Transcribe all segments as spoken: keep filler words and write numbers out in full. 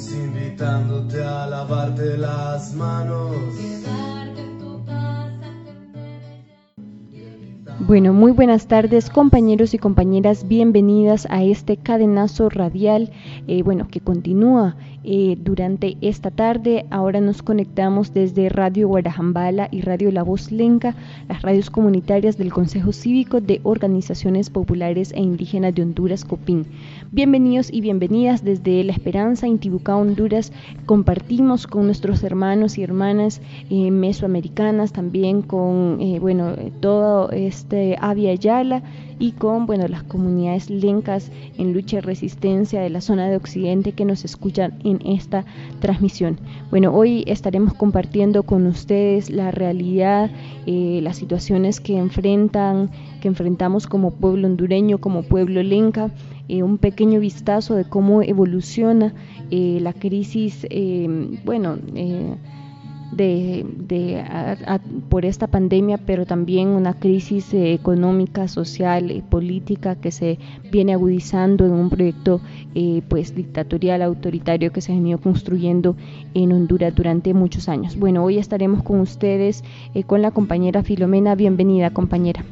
Seguimos invitándote a lavarte las manos. Bueno, muy buenas tardes compañeros y compañeras, bienvenidas a este cadenazo radial, eh, bueno, que continúa eh, durante esta tarde. Ahora nos conectamos desde Radio Guarajambala y Radio La Voz Lenca, las radios comunitarias del Consejo Cívico de Organizaciones Populares e Indígenas de Honduras, COPIN. Bienvenidos y bienvenidas desde La Esperanza, Intibucá, Honduras. Compartimos con nuestros hermanos y hermanas eh, mesoamericanas, también con, eh, bueno, todo este Avia Yala y con, bueno, las comunidades lencas en lucha y resistencia de la zona de Occidente que nos escuchan en esta transmisión. Bueno, hoy estaremos compartiendo con ustedes la realidad, eh, las situaciones que enfrentan, que enfrentamos como pueblo hondureño, como pueblo lenca, eh, un pequeño vistazo de cómo evoluciona eh, la crisis, eh, bueno, eh, de, de a, a, por esta pandemia, pero también una crisis eh, económica, social y política que se viene agudizando en un proyecto eh, pues dictatorial, autoritario que se ha venido construyendo en Honduras durante muchos años. Bueno, hoy estaremos con ustedes eh, con la compañera Filomena. Bienvenida, compañera.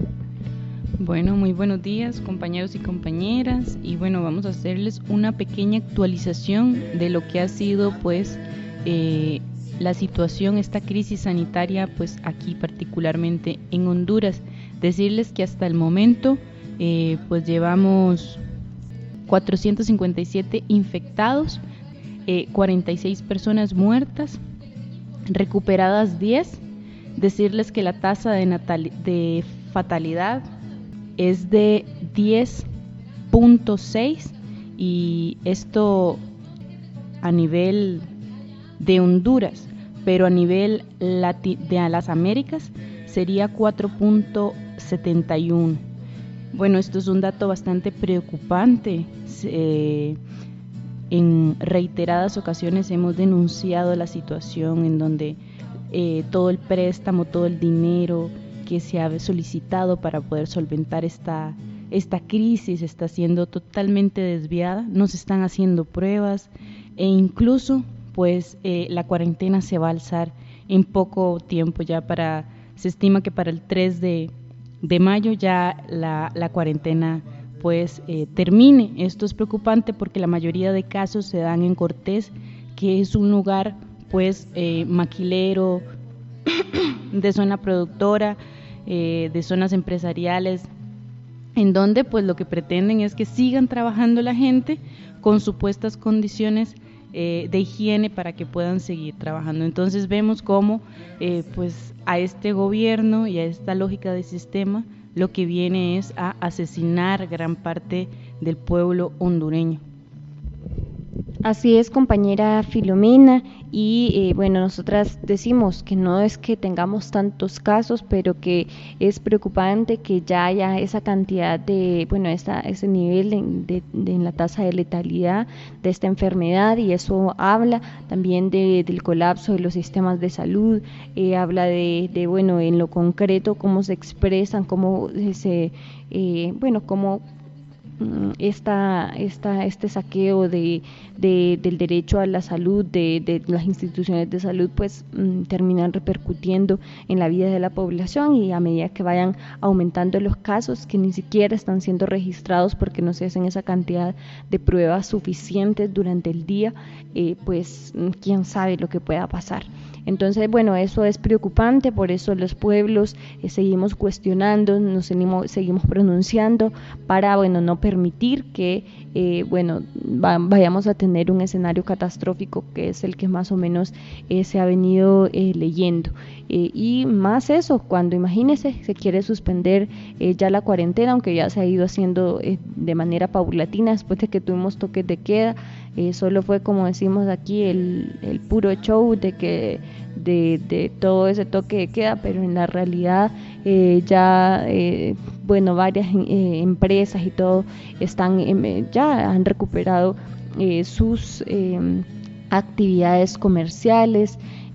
Bueno, muy buenos días compañeros y compañeras, y bueno, vamos a hacerles una pequeña actualización de lo que ha sido pues eh, la situación, esta crisis sanitaria, pues aquí particularmente en Honduras. Decirles que hasta el momento eh, pues llevamos cuatrocientos cincuenta y siete infectados, eh, cuarenta y seis personas muertas, recuperadas diez. Decirles que la tasa de, natal- de fatalidad es de diez punto seis, y esto a nivel de Honduras, pero a nivel lati- de las Américas sería cuatro punto setenta y uno. Bueno, esto es un dato bastante preocupante. Eh, en reiteradas ocasiones hemos denunciado la situación en donde eh, todo el préstamo, todo el dinero que se ha solicitado para poder solventar esta, esta crisis está siendo totalmente desviada. No se están haciendo pruebas e incluso pues eh, la cuarentena se va a alzar en poco tiempo. Ya para, se estima que para el tres de mayo ya la, la cuarentena pues eh, termine. Esto es preocupante porque la mayoría de casos se dan en Cortés, que es un lugar pues eh, maquilero, de zona productora, eh, de zonas empresariales, en donde pues lo que pretenden es que sigan trabajando la gente con supuestas condiciones eh, de higiene para que puedan seguir trabajando. Entonces vemos cómo eh, pues a este gobierno y a esta lógica de sistema lo que viene es a asesinar gran parte del pueblo hondureño. Así es, compañera Filomena, y eh, bueno, nosotras decimos que no es que tengamos tantos casos, pero que es preocupante que ya haya esa cantidad de, bueno, esa, ese nivel de, de, de en la tasa de letalidad de esta enfermedad, y eso habla también de, del colapso de los sistemas de salud, eh, habla de, de, bueno, en lo concreto cómo se expresan, cómo se, eh, bueno, cómo Esta, esta, este saqueo de, de, del derecho a la salud de, de las instituciones de salud pues mm, terminan repercutiendo en la vida de la población, y a medida que vayan aumentando los casos que ni siquiera están siendo registrados porque no se hacen esa cantidad de pruebas suficientes durante el día, eh, pues quién sabe lo que pueda pasar. Entonces, bueno, eso es preocupante, por eso los pueblos eh, seguimos cuestionando, nos seguimos, seguimos pronunciando para, bueno, no permitir que, eh, bueno, va, vayamos a tener un escenario catastrófico que es el que más o menos eh, se ha venido eh, leyendo. Eh, y más eso, cuando imagínese, se quiere suspender eh, ya la cuarentena, aunque ya se ha ido haciendo eh, de manera paulatina después de que tuvimos toques de queda. Eh, solo fue, como decimos aquí, el, el puro show de que de, de todo ese toque de queda, pero en la realidad eh, ya eh, bueno, varias eh, empresas y todo están eh, ya han recuperado eh, sus eh, actividades comerciales.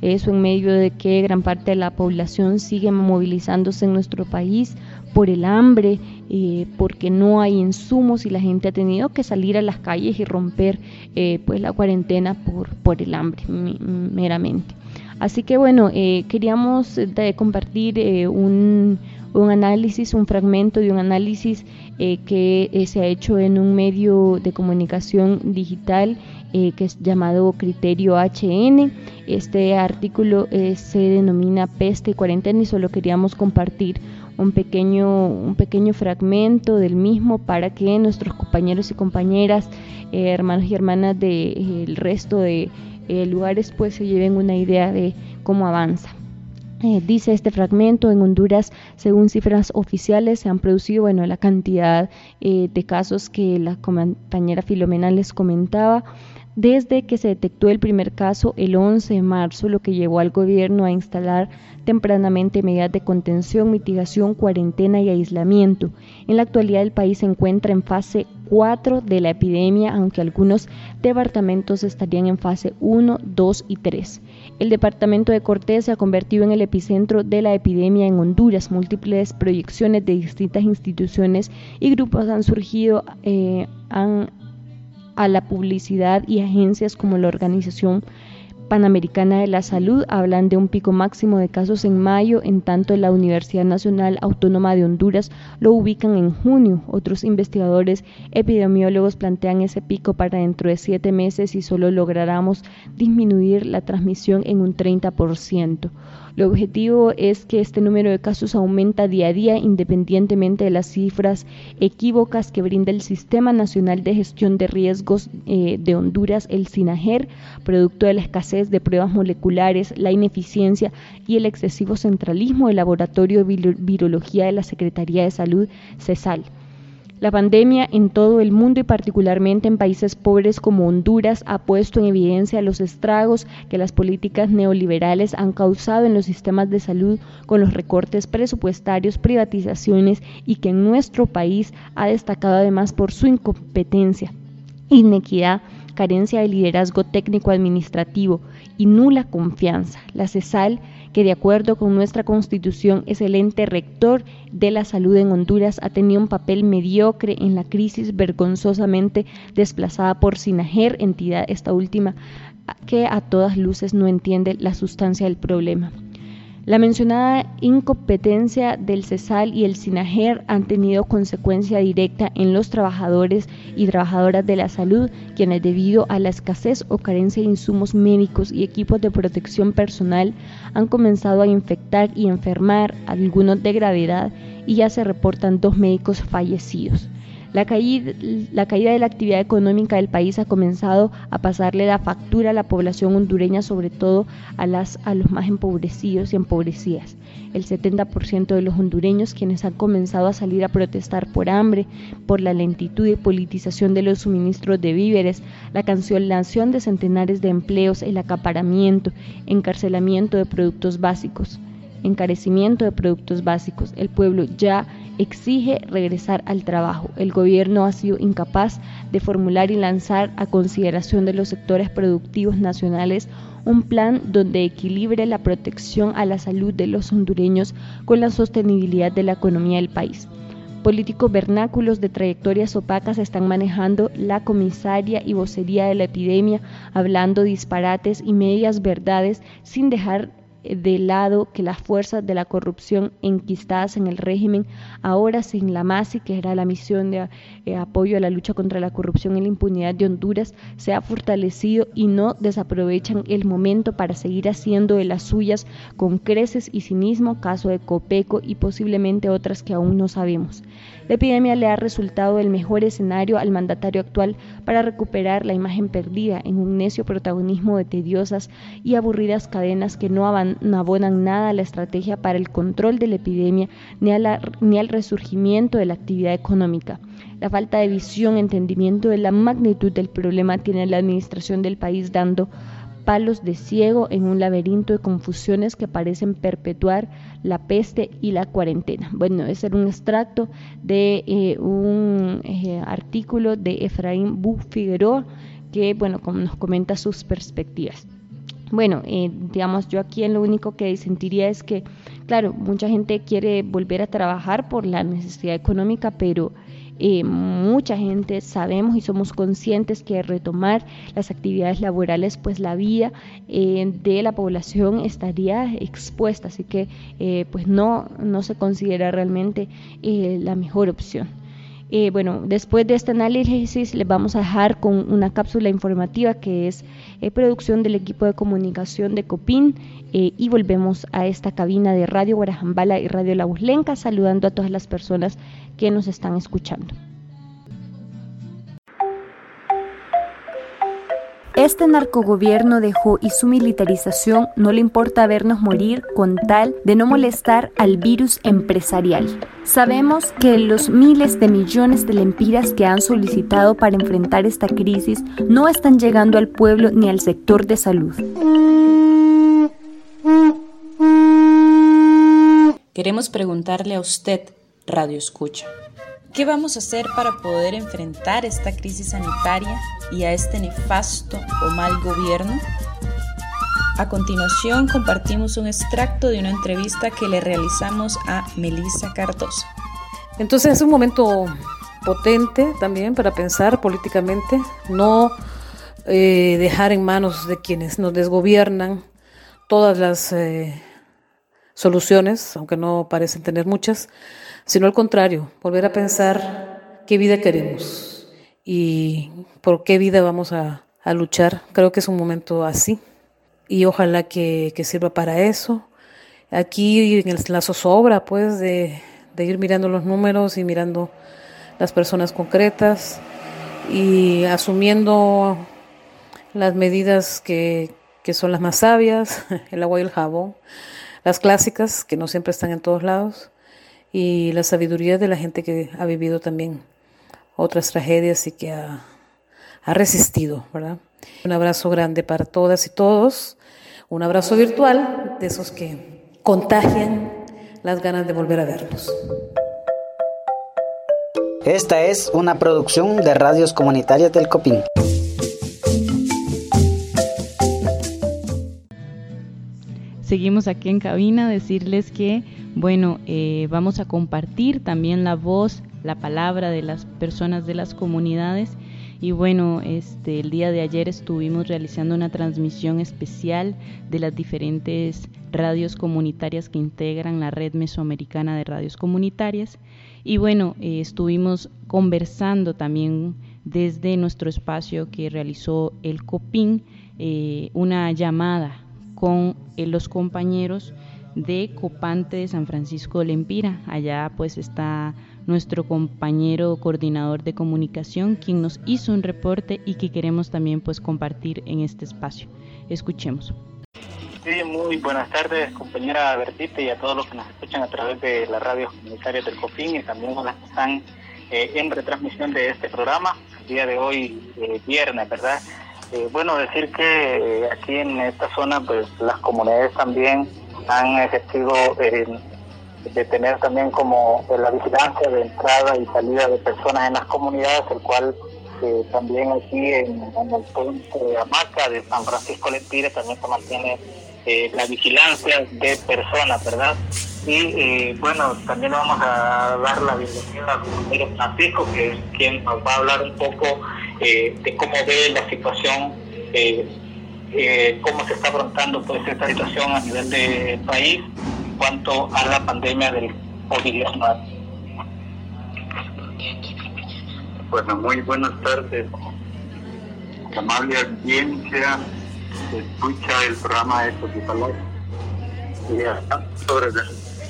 Eso en medio de que gran parte de la población sigue movilizándose en nuestro país por el hambre, eh, porque no hay insumos y la gente ha tenido que salir a las calles y romper eh, pues la cuarentena por, por el hambre meramente. Así que bueno, eh, queríamos de compartir eh, un, un análisis, un fragmento de un análisis eh, que eh, se ha hecho en un medio de comunicación digital eh, que es llamado Criterio H N. Este artículo eh, se denomina Peste y Cuarentena y solo queríamos compartir un pequeño, un pequeño fragmento del mismo para que nuestros compañeros y compañeras, eh, hermanos y hermanas del de, resto de eh, lugares pues se lleven una idea de cómo avanza. Eh, dice este fragmento: en Honduras, según cifras oficiales, se han producido, bueno, la cantidad eh, de casos que la compañera Filomena les comentaba, desde que se detectó el primer caso el once de marzo, lo que llevó al gobierno a instalar tempranamente medidas de contención, mitigación, cuarentena y aislamiento. En la actualidad el país se encuentra en fase cuatro de la epidemia, aunque algunos departamentos estarían en fase uno, dos y tres. El departamento de Cortés se ha convertido en el epicentro de la epidemia en Honduras. Múltiples proyecciones de distintas instituciones y grupos han surgido, eh, han a la publicidad y agencias como la Organización Panamericana de la Salud hablan de un pico máximo de casos en mayo, en tanto la Universidad Nacional Autónoma de Honduras lo ubican en junio. Otros investigadores epidemiólogos plantean ese pico para dentro de siete meses y solo lográramos disminuir la transmisión en un treinta por ciento. El objetivo es que este número de casos aumenta día a día independientemente de las cifras equívocas que brinda el Sistema Nacional de Gestión de Riesgos eh, de Honduras, el SINAGER, producto de la escasez de pruebas moleculares, la ineficiencia y el excesivo centralismo del Laboratorio de Virología de la Secretaría de Salud, CESAL. La pandemia en todo el mundo y particularmente en países pobres como Honduras ha puesto en evidencia los estragos que las políticas neoliberales han causado en los sistemas de salud con los recortes presupuestarios, privatizaciones y que en nuestro país ha destacado además por su incompetencia, inequidad, carencia de liderazgo técnico-administrativo y nula confianza. La CESAL, que de acuerdo con nuestra Constitución es el ente rector de la salud en Honduras, ha tenido un papel mediocre en la crisis, vergonzosamente desplazada por SINAGER, entidad esta última que a todas luces no entiende la sustancia del problema. La mencionada incompetencia del CESAL y el SINAGER han tenido consecuencia directa en los trabajadores y trabajadoras de la salud, quienes debido a la escasez o carencia de insumos médicos y equipos de protección personal han comenzado a infectar y enfermar, algunos de gravedad, y ya se reportan dos médicos fallecidos. La caída, la caída de la actividad económica del país ha comenzado a pasarle la factura a la población hondureña, sobre todo a, las, a los más empobrecidos y empobrecidas. El setenta por ciento de los hondureños, quienes han comenzado a salir a protestar por hambre, por la lentitud y politización de los suministros de víveres, la cancelación de centenares de empleos, el acaparamiento, encarcelamiento de productos básicos, encarecimiento de productos básicos. El pueblo ya exige regresar al trabajo. El gobierno ha sido incapaz de formular y lanzar a consideración de los sectores productivos nacionales un plan donde equilibre la protección a la salud de los hondureños con la sostenibilidad de la economía del país. Políticos vernáculos de trayectorias opacas están manejando la comisaria y vocería de la epidemia, hablando disparates y medias verdades sin dejar de lado que las fuerzas de la corrupción enquistadas en el régimen, ahora sin la MASI, que era la misión de eh, apoyo a la lucha contra la corrupción y la impunidad de Honduras, se ha fortalecido y no desaprovechan el momento para seguir haciendo de las suyas con creces y cinismo, caso de Copeco y posiblemente otras que aún no sabemos. La epidemia le ha resultado el mejor escenario al mandatario actual para recuperar la imagen perdida en un necio protagonismo de tediosas y aburridas cadenas que no abonan nada a la estrategia para el control de la epidemia ni, a la, ni al resurgimiento de la actividad económica. La falta de visión, entendimiento de la magnitud del problema tiene a la administración del país dando palos de ciego en un laberinto de confusiones que parecen perpetuar la peste y la cuarentena. Bueno, ese era un extracto de eh, un eh, artículo de Efraín Bu Figueroa que, bueno, como nos comenta sus perspectivas. bueno, eh, digamos, yo aquí en lo único que sentiría es que, claro, mucha gente quiere volver a trabajar por la necesidad económica, pero eh, mucha gente sabemos y somos conscientes que retomar las actividades laborales, pues la vida eh, de la población estaría expuesta, así que eh, pues no, no se considera realmente eh, la mejor opción. Eh, bueno, después de este análisis les vamos a dejar con una cápsula informativa que es eh, producción del equipo de comunicación de Copin eh, y volvemos a esta cabina de Radio Guarajambala y Radio La Uslenca saludando a todas las personas que nos están escuchando. Este narcogobierno dejó y su militarización no le importa vernos morir con tal de no molestar al virus empresarial. Sabemos que los miles de millones de lempiras que han solicitado para enfrentar esta crisis no están llegando al pueblo ni al sector de salud. Queremos preguntarle a usted, Radio Escucha, ¿qué vamos a hacer para poder enfrentar esta crisis sanitaria y a este nefasto o mal gobierno? A continuación compartimos un extracto de una entrevista que le realizamos a Melissa Cardoso. Entonces es un momento potente también para pensar políticamente, no eh, dejar en manos de quienes nos desgobiernan todas las eh, soluciones, aunque no parecen tener muchas, sino al contrario, volver a pensar qué vida queremos y por qué vida vamos a, a luchar. Creo que es un momento así y ojalá que, que sirva para eso. Aquí en la zozobra, pues, de, de ir mirando los números y mirando las personas concretas y asumiendo las medidas que, que son las más sabias, el agua y el jabón, las clásicas que no siempre están en todos lados, y la sabiduría de la gente que ha vivido también otras tragedias y que ha, ha resistido, ¿verdad? Un abrazo grande para todas y todos, un abrazo virtual de esos que contagian las ganas de volver a vernos. Esta es una producción de Radios Comunitarias del Copín. Seguimos aquí en cabina, decirles que, bueno, eh, vamos a compartir también la voz, la palabra de las personas de las comunidades. Y bueno, este, el día de ayer estuvimos realizando una transmisión especial de las diferentes radios comunitarias que integran la red mesoamericana de radios comunitarias. Y bueno, eh, estuvimos conversando también desde nuestro espacio que realizó el Copín, eh, una llamada con eh, los compañeros de Copante de San Francisco de Lempira. Allá pues está nuestro compañero coordinador de comunicación, quien nos hizo un reporte y que queremos también pues compartir en este espacio. Escuchemos. Sí, muy buenas tardes, compañera Bertita, y a todos los que nos escuchan a través de las radios comunitarias del Copín y también a las que están eh, en retransmisión de este programa, el día de hoy, eh, viernes, ¿verdad? Eh, bueno, decir que eh, aquí en esta zona pues las comunidades también han ejercido eh, de tener también como la vigilancia de entrada y salida de personas en las comunidades, el cual eh, también aquí en, en el punto de Hamaca de San Francisco de Lempira también se mantiene eh, la vigilancia de personas, ¿verdad? Y eh, bueno, también vamos a dar la bienvenida al compañero Francisco, que es quien nos va a hablar un poco eh, de cómo ve la situación, eh, eh, cómo se está afrontando pues esta situación a nivel del país en cuanto a la pandemia del COVID diecinueve. Bueno, muy buenas tardes, amable audiencia que escucha el programa de Cotipalay. Y hablando sobre la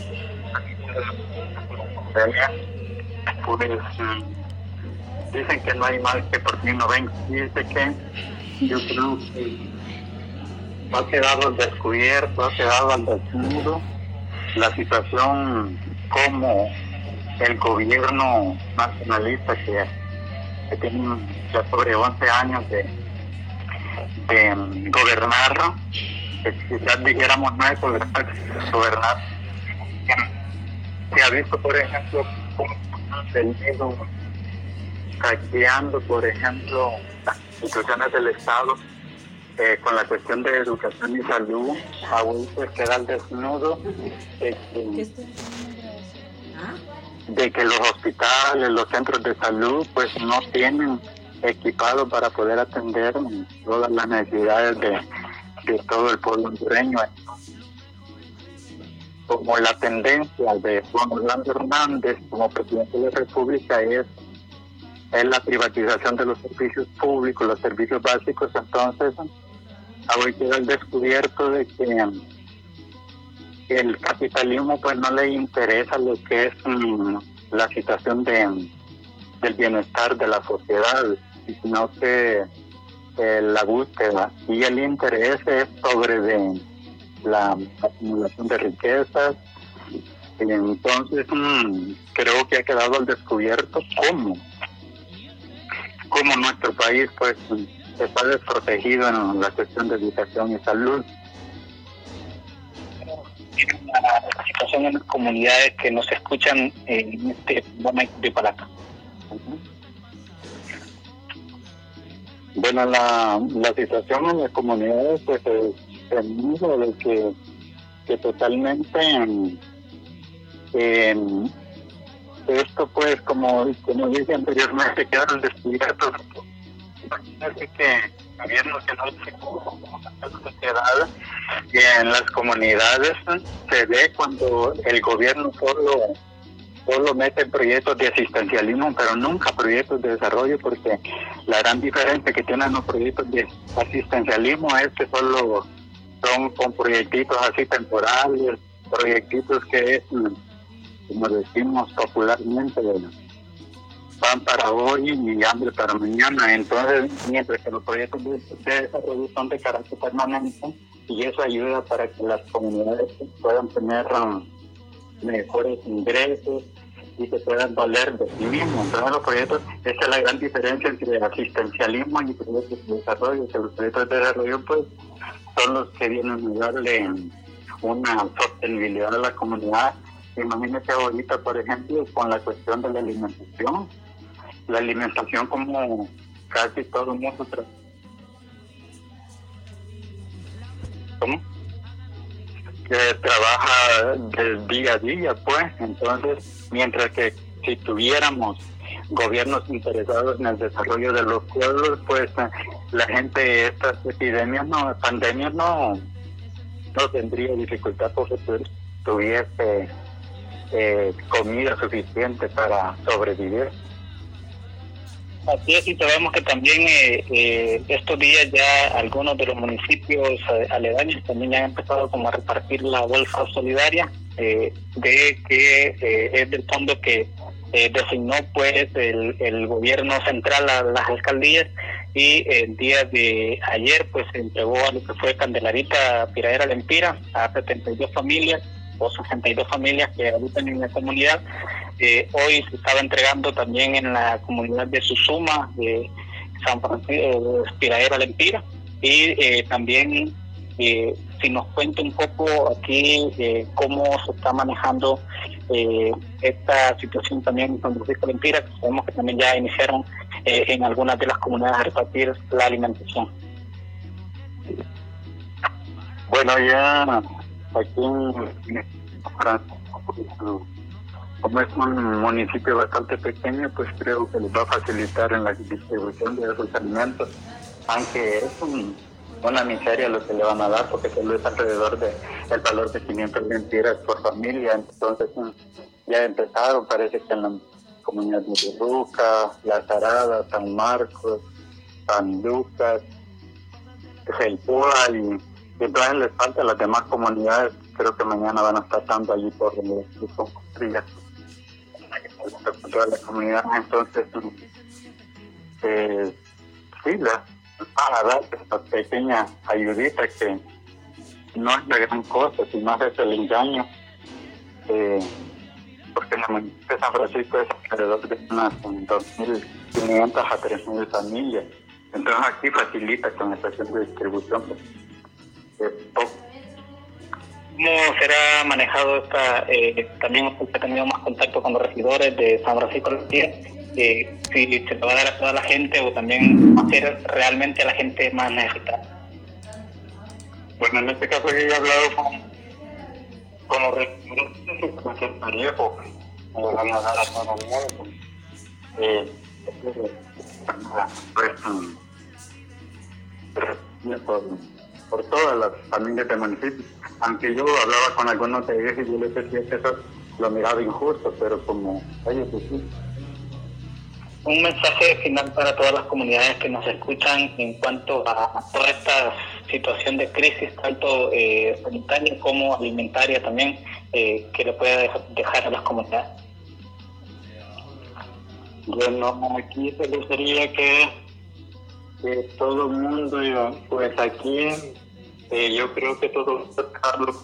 pandemia, pues dicen que no hay mal que por mí no venga. Dice que yo creo que ha quedado al descubierto, ha quedado al desnudo la situación como el gobierno nacionalista que, que tiene ya sobre once años de, de um, gobernar, que quizás dijéramos no es gobernar, gobernar. Se ha visto, por ejemplo, cómo han venido saqueando, por ejemplo, las instituciones del Estado eh, con la cuestión de educación y salud, aún pues queda al desnudo de que, de que los hospitales, los centros de salud, pues no tienen equipados para poder atender todas las necesidades de, de todo el pueblo hondureño. Como la tendencia de Juan Orlando Hernández como presidente de la República es, es la privatización de los servicios públicos, los servicios básicos, entonces hoy queda el descubierto de que el capitalismo pues no le interesa lo que es um, la situación de, del bienestar de la sociedad, sino que eh, la búsqueda y el interés es sobre de la acumulación de riquezas. Y entonces mmm, creo que ha quedado al descubierto cómo cómo nuestro país pues está desprotegido en la cuestión de educación y salud. La, la situación en las comunidades que nos escuchan en este momento de Palaca. Bueno, la, la situación en las comunidades pues es temido de que, que totalmente eh, esto pues como, como dije anteriormente quedaron descubiertos. Así que gobiernos que no se la sociedad y en las comunidades se ve cuando el gobierno solo solo mete proyectos de asistencialismo, pero nunca proyectos de desarrollo, porque la gran diferencia que tienen los proyectos de asistencialismo es que solo son con proyectitos así temporales, proyectitos que, como decimos popularmente, van para hoy y hambre para mañana. Entonces, mientras que los proyectos de desarrollo son de carácter permanente, y eso ayuda para que las comunidades puedan tener um, mejores ingresos y se puedan valer de sí mismos. Entonces, los proyectos, esa es la gran diferencia entre asistencialismo y proyectos de desarrollo, que los proyectos de desarrollo pues son los que vienen a darle una sostenibilidad a la comunidad. Imagínate ahorita, por ejemplo, con la cuestión de la alimentación, la alimentación como casi todo el mundo tra- ¿cómo? que trabaja del día a día, pues. Entonces, mientras que si tuviéramos gobiernos interesados en el desarrollo de los pueblos, pues la gente, estas epidemias, no, pandemias no, no tendría dificultad porque tuviese eh, comida suficiente para sobrevivir. Así es, y sabemos que también eh, eh, estos días ya algunos de los municipios eh, aledaños también ya han empezado como a repartir la bolsa solidaria eh, de que eh, es del fondo que eh, designó pues el, el gobierno central a las alcaldías, y el día de ayer pues se entregó a lo que fue Candelarita Piradera Lempira a setenta y dos familias o sesenta y dos familias que habitan en la comunidad. Eh, hoy se estaba entregando también en la comunidad de Susuma, de San Francisco, Piradera Lempira, y eh, también eh, si nos cuenta un poco aquí eh, cómo se está manejando eh, esta situación también en San Francisco Lempira, que sabemos que también ya iniciaron eh, en algunas de las comunidades a repartir la alimentación. Bueno, ya aquí en Francisco, como es un municipio bastante pequeño, pues creo que les va a facilitar en la distribución de esos alimentos, aunque es un, una miseria lo que le van a dar, porque solo es alrededor de el valor de quinientas lempiras por familia. Entonces ya empezaron, parece que en la comunidad de Ruca, La Tarada, San Marcos, San Lucas, Gelpúa, y entonces les falta a las demás comunidades. Creo que mañana van a estar dando allí por el Trillas, por toda la comunidad. Entonces, eh, sí, la van a dar esta pequeña ayudita que no es la gran cosa, sino es el engaño, eh, porque en la municipio de San Francisco es alrededor de unas dos mil quinientas a tres mil familias. Entonces aquí facilita con la estación de distribución, pues, es poco. ¿Cómo será manejado esta? Eh, también usted ha tenido más contacto con los regidores de San Francisco de Lempira, eh, si se le va a dar a toda la gente o también va a ser realmente a la gente más necesitada. Bueno, en este caso yo he hablado con, con los representantes del secretario, me lo van a dar a todo el mundo. Eh, pues, por, por todas las familias del municipio. Aunque yo hablaba con algunos de ellos y yo les decía que eso lo miraba injusto, pero como ellos sí. Un mensaje final para todas las comunidades que nos escuchan en cuanto a toda esta situación de crisis, tanto eh, sanitaria como alimentaria también, eh, que le puede dejar a las comunidades. Bueno, aquí se les diría que, que todo el mundo, yo, pues aquí, eh, yo creo que todo el mundo,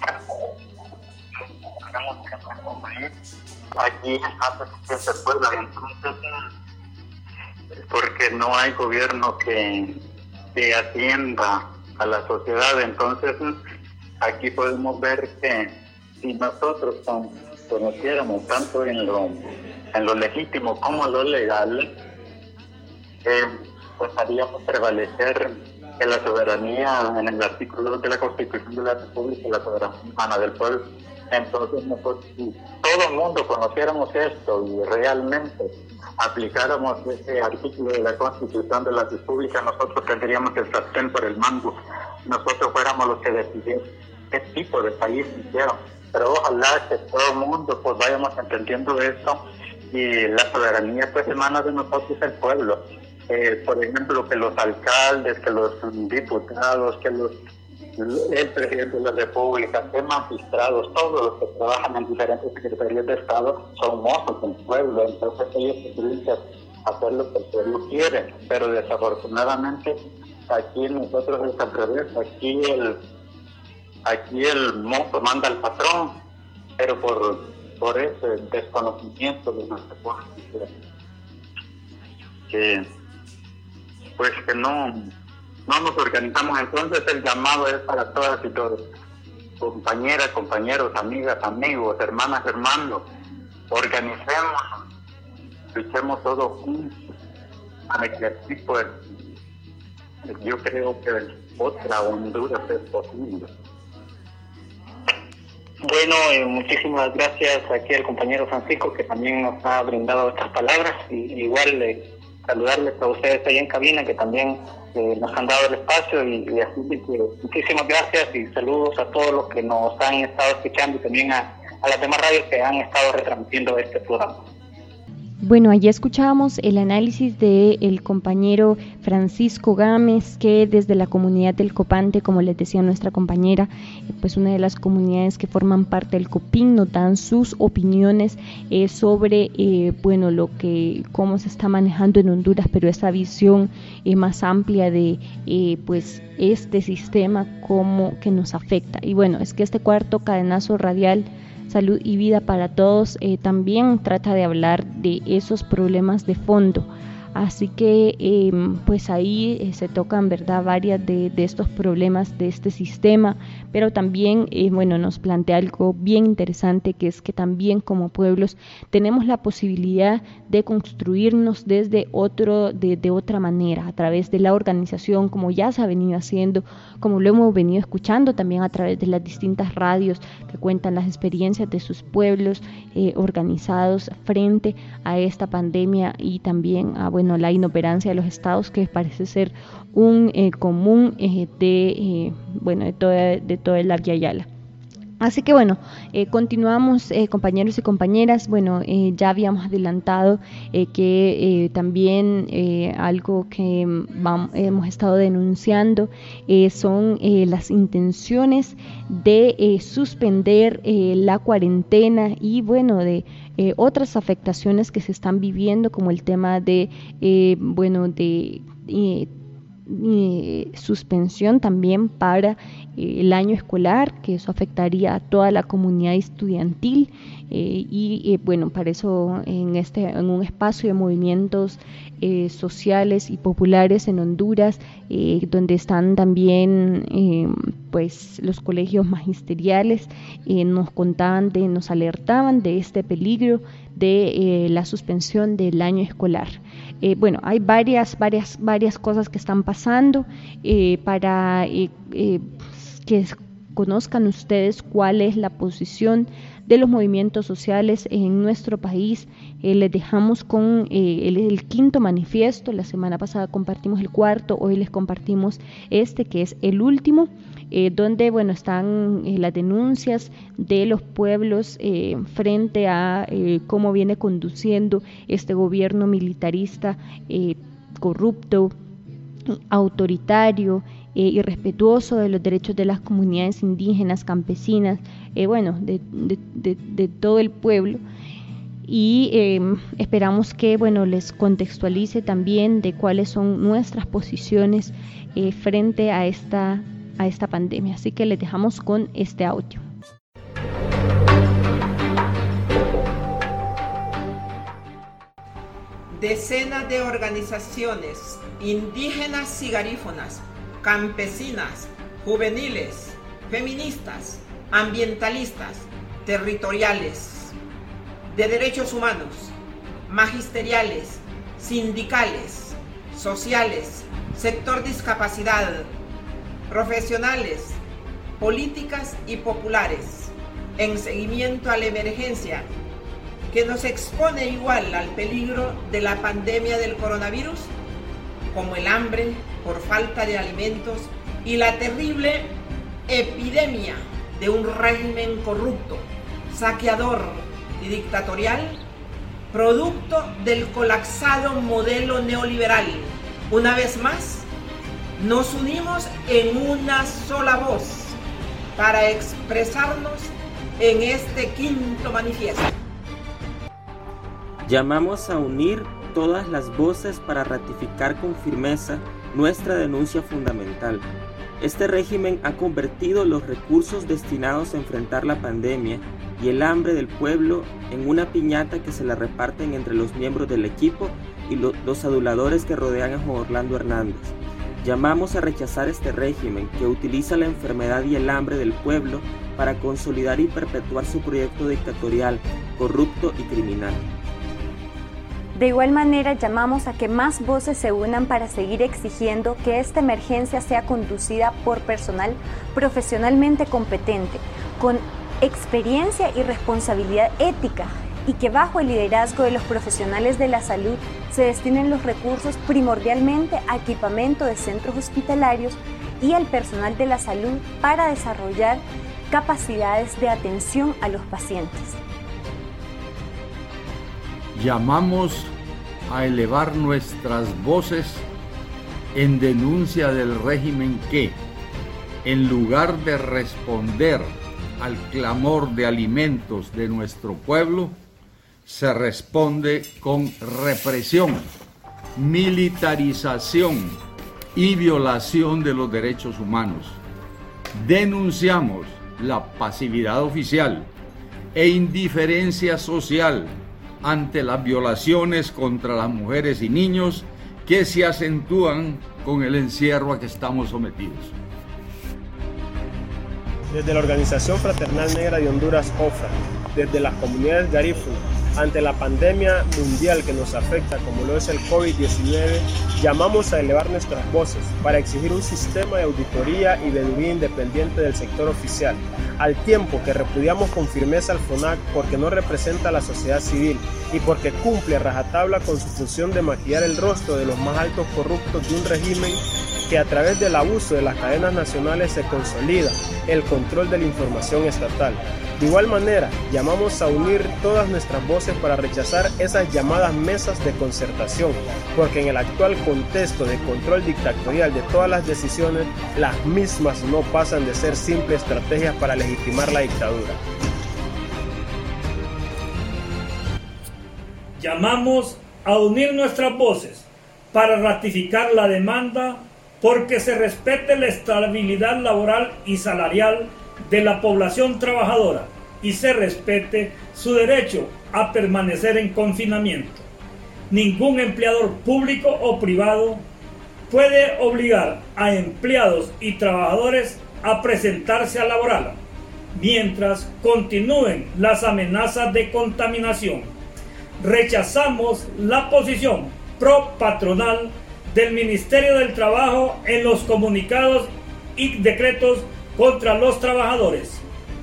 aquí hace que se pueda, entonces, porque no hay gobierno que, que atienda a la sociedad, entonces aquí podemos ver que si nosotros conociéramos tanto en lo, en lo legítimo como lo legal, eh, pues haríamos prevalecer que la soberanía en el artículo dos de la Constitución de la República, la soberanía humana del pueblo. Entonces nosotros, si todo el mundo conociéramos esto y realmente aplicáramos ese artículo de la Constitución de la República, nosotros tendríamos el sartén por el mango, nosotros fuéramos los que decidieran qué tipo de país quisiéramos. Pero ojalá que todo el mundo pues vayamos entendiendo esto y la soberanía pues emana de nosotros el pueblo. Eh, por ejemplo, que los alcaldes, que los diputados, que los el presidente de la República, que magistrados, todos los que trabajan en diferentes secretarías de Estado son mozos del pueblo, entonces ellos tienen que hacer lo que el pueblo quiere, pero desafortunadamente aquí nosotros es al revés, aquí el aquí el mozo manda al patrón, pero por, por ese desconocimiento de nuestra política, que pues que no no nos organizamos. Entonces el llamado es para todas y todos, compañeras, compañeros, amigas, amigos, hermanas, hermanos, organicémonos, luchemos todos juntos para que así pues yo creo que otra Honduras es posible. Bueno, eh, muchísimas gracias aquí al compañero Francisco, que también nos ha brindado estas palabras, y igual eh, saludarles a ustedes ahí en cabina, que también eh, nos han dado el espacio, y, y así que muchísimas gracias y saludos a todos los que nos han estado escuchando y también a, a las demás radios que han estado retransmitiendo este programa. Bueno, allí escuchábamos el análisis del compañero Francisco Gámez, que desde la comunidad del Copante, como les decía nuestra compañera, pues una de las comunidades que forman parte del COPIN, nos dan sus opiniones eh, sobre, eh, bueno, lo que, cómo se está manejando en Honduras, pero esa visión eh, más amplia de, eh, pues, este sistema, cómo que nos afecta. Y bueno, es que este cuarto cadenazo radial, Salud y Vida para Todos, eh, también trata de hablar de esos problemas de fondo. Así que eh, pues ahí eh, se tocan, ¿verdad?, varias de, de estos problemas de este sistema, pero también eh, bueno, nos plantea algo bien interesante, que es que también como pueblos tenemos la posibilidad de construirnos desde otro, de, de otra manera, a través de la organización, como ya se ha venido haciendo, como lo hemos venido escuchando también a través de las distintas radios que cuentan las experiencias de sus pueblos eh, organizados frente a esta pandemia, y también a, bueno, la inoperancia de los estados, que parece ser un eh, común eh, de eh, bueno de toda de todo el Abya Yala. Así que bueno, eh, continuamos eh, compañeros y compañeras. Bueno, eh, ya habíamos adelantado eh, que eh, también eh, algo que vamos, hemos estado denunciando eh, son eh, las intenciones de eh, suspender eh, la cuarentena y bueno, de eh, otras afectaciones que se están viviendo, como el tema de, eh, bueno, de... Eh, Eh, suspensión también para eh, el año escolar, que eso afectaría a toda la comunidad estudiantil eh, y eh, bueno, para eso en este en un espacio de movimientos eh, sociales y populares en Honduras, eh, donde están también eh, pues los colegios magisteriales, eh, nos contaban de, nos alertaban de este peligro de eh, la suspensión del año escolar. Eh, bueno, hay varias, varias, varias cosas que están pasando eh, para eh, eh, que conozcan ustedes cuál es la posición de los movimientos sociales en nuestro país. Eh, les dejamos con eh, el, el quinto manifiesto. La semana pasada compartimos el cuarto, hoy les compartimos este que es el último, eh, donde bueno están eh, las denuncias de los pueblos eh, frente a eh, cómo viene conduciendo este gobierno militarista, eh, corrupto, autoritario, eh, irrespetuoso de los derechos de las comunidades indígenas, campesinas, eh, bueno, de, de, de, de todo el pueblo. Y eh, esperamos que, bueno, les contextualice también de cuáles son nuestras posiciones eh, frente a esta, a esta pandemia. Así que les dejamos con este audio. Decenas de organizaciones indígenas y garífonas, campesinas, juveniles, feministas, ambientalistas, territoriales, de derechos humanos, magisteriales, sindicales, sociales, sector discapacidad, profesionales, políticas y populares, en seguimiento a la emergencia que nos expone igual al peligro de la pandemia del coronavirus, como el hambre por falta de alimentos y la terrible epidemia de un régimen corrupto, saqueador y dictatorial, producto del colapsado modelo neoliberal. Una vez más, nos unimos en una sola voz para expresarnos en este quinto manifiesto. Llamamos a unir todas las voces para ratificar con firmeza nuestra denuncia fundamental. Este régimen ha convertido los recursos destinados a enfrentar la pandemia y el hambre del pueblo en una piñata que se la reparten entre los miembros del equipo y lo, los aduladores que rodean a Juan Orlando Hernández. Llamamos a rechazar este régimen que utiliza la enfermedad y el hambre del pueblo para consolidar y perpetuar su proyecto dictatorial, corrupto y criminal. De igual manera, llamamos a que más voces se unan para seguir exigiendo que esta emergencia sea conducida por personal profesionalmente competente, con experiencia y responsabilidad ética, y que bajo el liderazgo de los profesionales de la salud se destinen los recursos primordialmente a equipamiento de centros hospitalarios y al personal de la salud para desarrollar capacidades de atención a los pacientes. Llamamos a elevar nuestras voces en denuncia del régimen que, en lugar de responder al clamor de alimentos de nuestro pueblo, se responde con represión, militarización y violación de los derechos humanos. Denunciamos la pasividad oficial e indiferencia social ante las violaciones contra las mujeres y niños que se acentúan con el encierro a que estamos sometidos. Desde la Organización Fraternal Negra de Honduras, O F A, desde las comunidades garífunas, ante la pandemia mundial que nos afecta como lo es el COVID diecinueve, llamamos a elevar nuestras voces para exigir un sistema de auditoría y veeduría independiente del sector oficial, al tiempo que repudiamos con firmeza al FONAC porque no representa a la sociedad civil y porque cumple a rajatabla con su función de maquillar el rostro de los más altos corruptos de un régimen que a través del abuso de las cadenas nacionales se consolida el control de la información estatal. De igual manera, llamamos a unir todas nuestras voces para rechazar esas llamadas mesas de concertación, porque en el actual contexto de control dictatorial de todas las decisiones, las mismas no pasan de ser simples estrategias para legitimar la dictadura. Llamamos a unir nuestras voces para ratificar la demanda porque se respete la estabilidad laboral y salarial de la población trabajadora y se respete su derecho a permanecer en confinamiento. Ningún empleador público o privado puede obligar a empleados y trabajadores a presentarse a laborar mientras continúen las amenazas de contaminación. Rechazamos la posición pro patronal del Ministerio del Trabajo en los comunicados y decretos contra los trabajadores.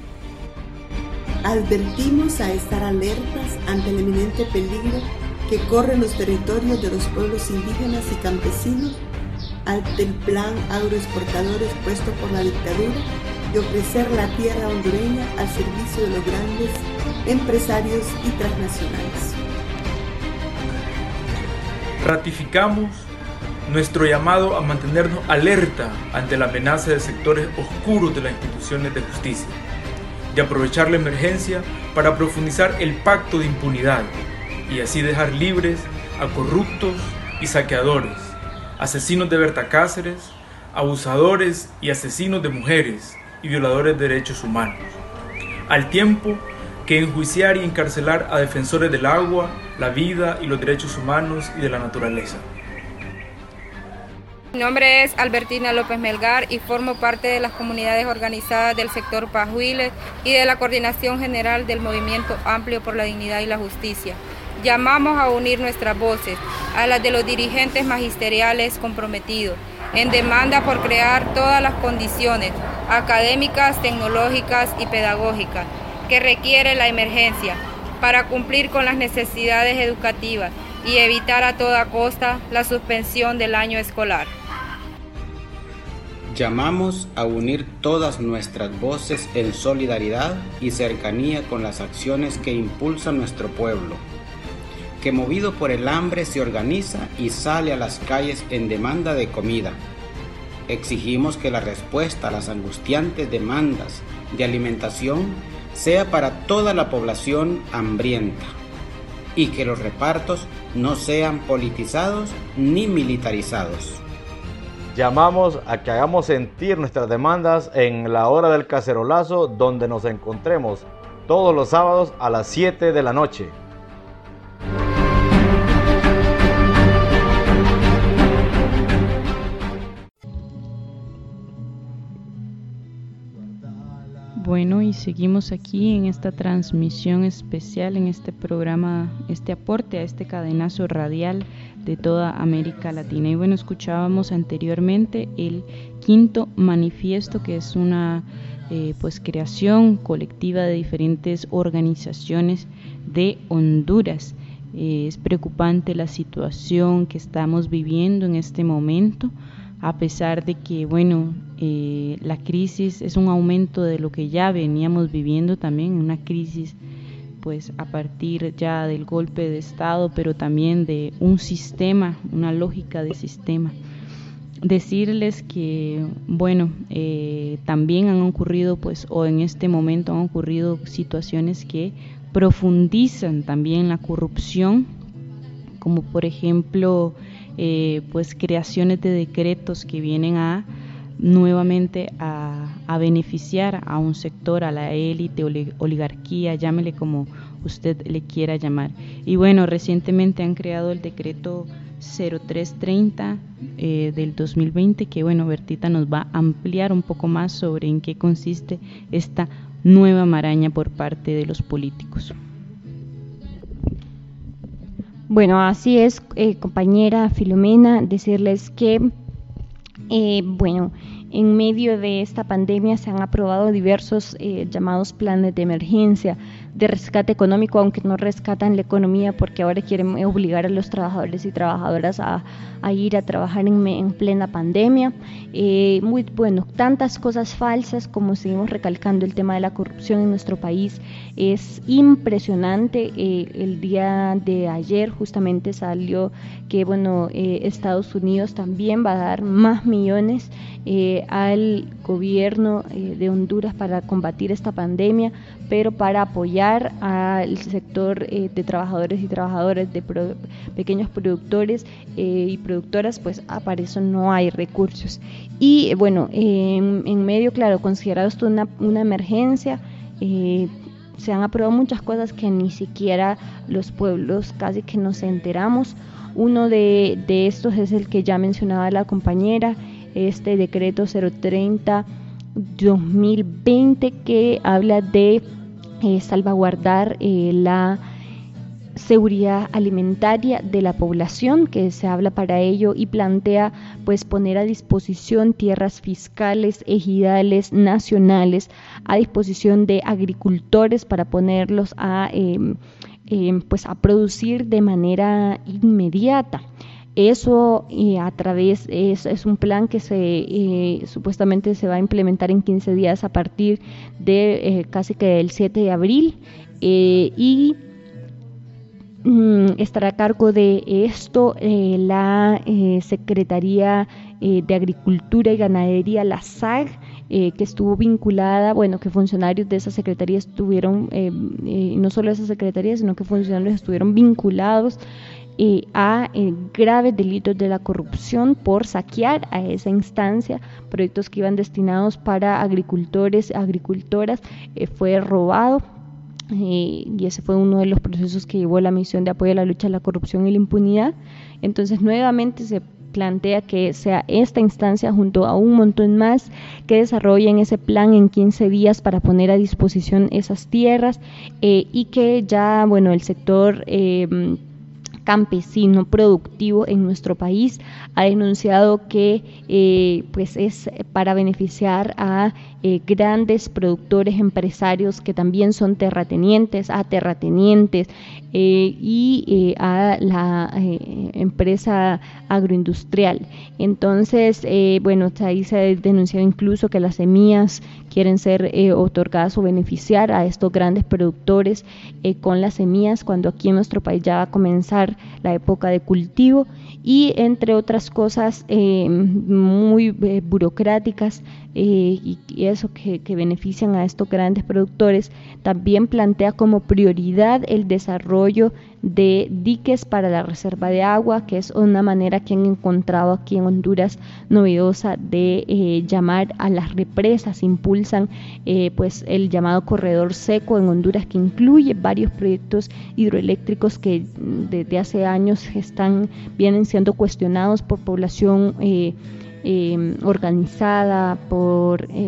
Advertimos a estar alertas ante el eminente peligro que corren los territorios de los pueblos indígenas y campesinos ante el plan agroexportador expuesto por la dictadura de ofrecer la tierra hondureña al servicio de los grandes empresarios y transnacionales. Ratificamos nuestro llamado a mantenernos alerta ante la amenaza de sectores oscuros de las instituciones de justicia, de aprovechar la emergencia para profundizar el pacto de impunidad y así dejar libres a corruptos y saqueadores, asesinos de Berta Cáceres, abusadores y asesinos de mujeres y violadores de derechos humanos, al tiempo que enjuiciar y encarcelar a defensores del agua, la vida y los derechos humanos y de la naturaleza. Mi nombre es Albertina López Melgar y formo parte de las comunidades organizadas del sector Pajuiles y de la Coordinación General del Movimiento Amplio por la Dignidad y la Justicia. Llamamos a unir nuestras voces a las de los dirigentes magisteriales comprometidos en demanda por crear todas las condiciones académicas, tecnológicas y pedagógicas que requiere la emergencia para cumplir con las necesidades educativas y evitar a toda costa la suspensión del año escolar. Llamamos a unir todas nuestras voces en solidaridad y cercanía con las acciones que impulsa nuestro pueblo, que movido por el hambre se organiza y sale a las calles en demanda de comida. Exigimos que la respuesta a las angustiantes demandas de alimentación sea para toda la población hambrienta y que los repartos no sean politizados ni militarizados. Llamamos a que hagamos sentir nuestras demandas en la hora del cacerolazo, donde nos encontremos todos los sábados a las siete de la noche. Bueno, y seguimos aquí en esta transmisión especial, en este programa, este aporte a este cadenazo radial de toda América Latina. Y bueno, escuchábamos anteriormente el quinto manifiesto, que es una eh, pues creación colectiva de diferentes organizaciones de Honduras. Eh, es preocupante la situación que estamos viviendo en este momento, a pesar de que, bueno, eh, la crisis es un aumento de lo que ya veníamos viviendo también, una crisis pues a partir ya del golpe de Estado, pero también de un sistema, una lógica de sistema. Decirles que, bueno, eh, también han ocurrido, pues, o en este momento han ocurrido situaciones que profundizan también la corrupción, como por ejemplo, eh, pues creaciones de decretos que vienen a nuevamente a, a beneficiar a un sector, a la élite, oligarquía, llámele como usted le quiera llamar. Y bueno, recientemente han creado el decreto cero tres treinta eh, del dos mil veinte, que bueno, Bertita nos va a ampliar un poco más sobre en qué consiste esta nueva maraña por parte de los políticos. Bueno, así es, eh, compañera Filomena, decirles que Eh, bueno, en medio de esta pandemia se han aprobado diversos eh, llamados planes de emergencia, de rescate económico, aunque no rescatan la economía porque ahora quieren obligar a los trabajadores y trabajadoras a, a ir a trabajar en, en plena pandemia. Eh, muy bueno, tantas cosas falsas, como seguimos recalcando el tema de la corrupción en nuestro país, es impresionante. Eh, el día de ayer justamente salió que bueno, eh, Estados Unidos también va a dar más millones eh, al gobierno eh, de Honduras para combatir esta pandemia, pero para apoyar al sector eh, de trabajadores y trabajadoras, de pro, pequeños productores eh, y productoras, pues ah, para eso no hay recursos. Y eh, bueno, eh, en, en medio, claro, considerado esto una, una emergencia, eh, se han aprobado muchas cosas que ni siquiera los pueblos casi que nos enteramos. Uno de, de estos es el que ya mencionaba la compañera, este decreto cero treinta dos mil veinte, que habla de eh, salvaguardar eh, la seguridad alimentaria de la población, que se habla para ello y plantea pues poner a disposición tierras fiscales, ejidales, nacionales, a disposición de agricultores para ponerlos a, eh, eh, pues a producir de manera inmediata. Eso eh, a través, es, es un plan que se eh, supuestamente se va a implementar en quince días a partir de eh, casi que el siete de abril eh, y estará a cargo de esto eh, la eh, Secretaría eh, de Agricultura y Ganadería, la S A G, eh, que estuvo vinculada, bueno, que funcionarios de esa secretaría estuvieron, eh, eh, no solo esa secretaría, sino que funcionarios estuvieron vinculados eh, a eh, graves delitos de la corrupción por saquear a esa instancia proyectos que iban destinados para agricultores, agricultoras, eh, fue robado. Eh, y ese fue uno de los procesos que llevó la misión de apoyo a la lucha a la corrupción y la impunidad. Entonces nuevamente se plantea que sea esta instancia junto a un montón más que desarrollen ese plan en quince días para poner a disposición esas tierras eh, y que ya, bueno, el sector eh, campesino productivo en nuestro país ha denunciado que eh, pues es para beneficiar a eh, grandes productores empresarios que también son terratenientes, a terratenientes eh, y eh, a la eh, empresa agroindustrial. Entonces, eh, bueno, ahí se ha denunciado incluso que las semillas quieren ser eh, otorgadas o beneficiar a estos grandes productores eh, con las semillas, cuando aquí en nuestro país ya va a comenzar la época de cultivo y entre otras cosas eh, muy eh, burocráticas eh, y, y eso que, que benefician a estos grandes productores. También plantea como prioridad el desarrollo de diques para la reserva de agua, que es una manera que han encontrado aquí en Honduras novedosa de eh, llamar a las represas. Impulsan eh, pues el llamado corredor seco en Honduras, que incluye varios proyectos hidroeléctricos que desde hace años están vienen siendo cuestionados por población eh, eh, organizada, por eh,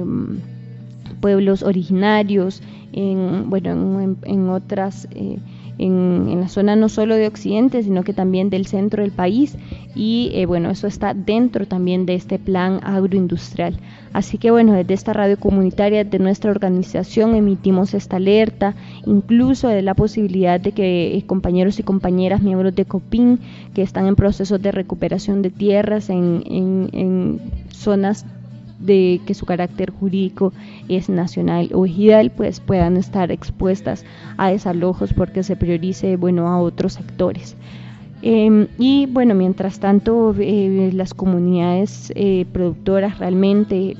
pueblos originarios, en bueno en, en otras eh, En, en la zona no solo de Occidente, sino que también del centro del país y eh, bueno, eso está dentro también de este plan agroindustrial. Así que bueno, desde esta radio comunitaria de nuestra organización emitimos esta alerta, incluso de la posibilidad de que eh, compañeros y compañeras miembros de COPIN que están en procesos de recuperación de tierras en, en, en zonas de que su carácter jurídico es nacional o ejidal, pues puedan estar expuestas a desalojos porque se priorice, bueno, a otros sectores. Eh, y bueno, mientras tanto eh, las comunidades eh, productoras realmente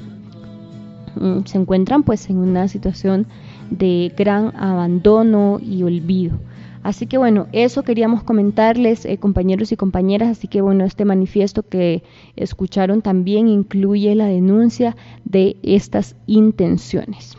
mm, se encuentran pues en una situación de gran abandono y olvido. Así que bueno, eso queríamos comentarles, eh, compañeros y compañeras. Así que bueno, este manifiesto que escucharon también incluye la denuncia de estas intenciones.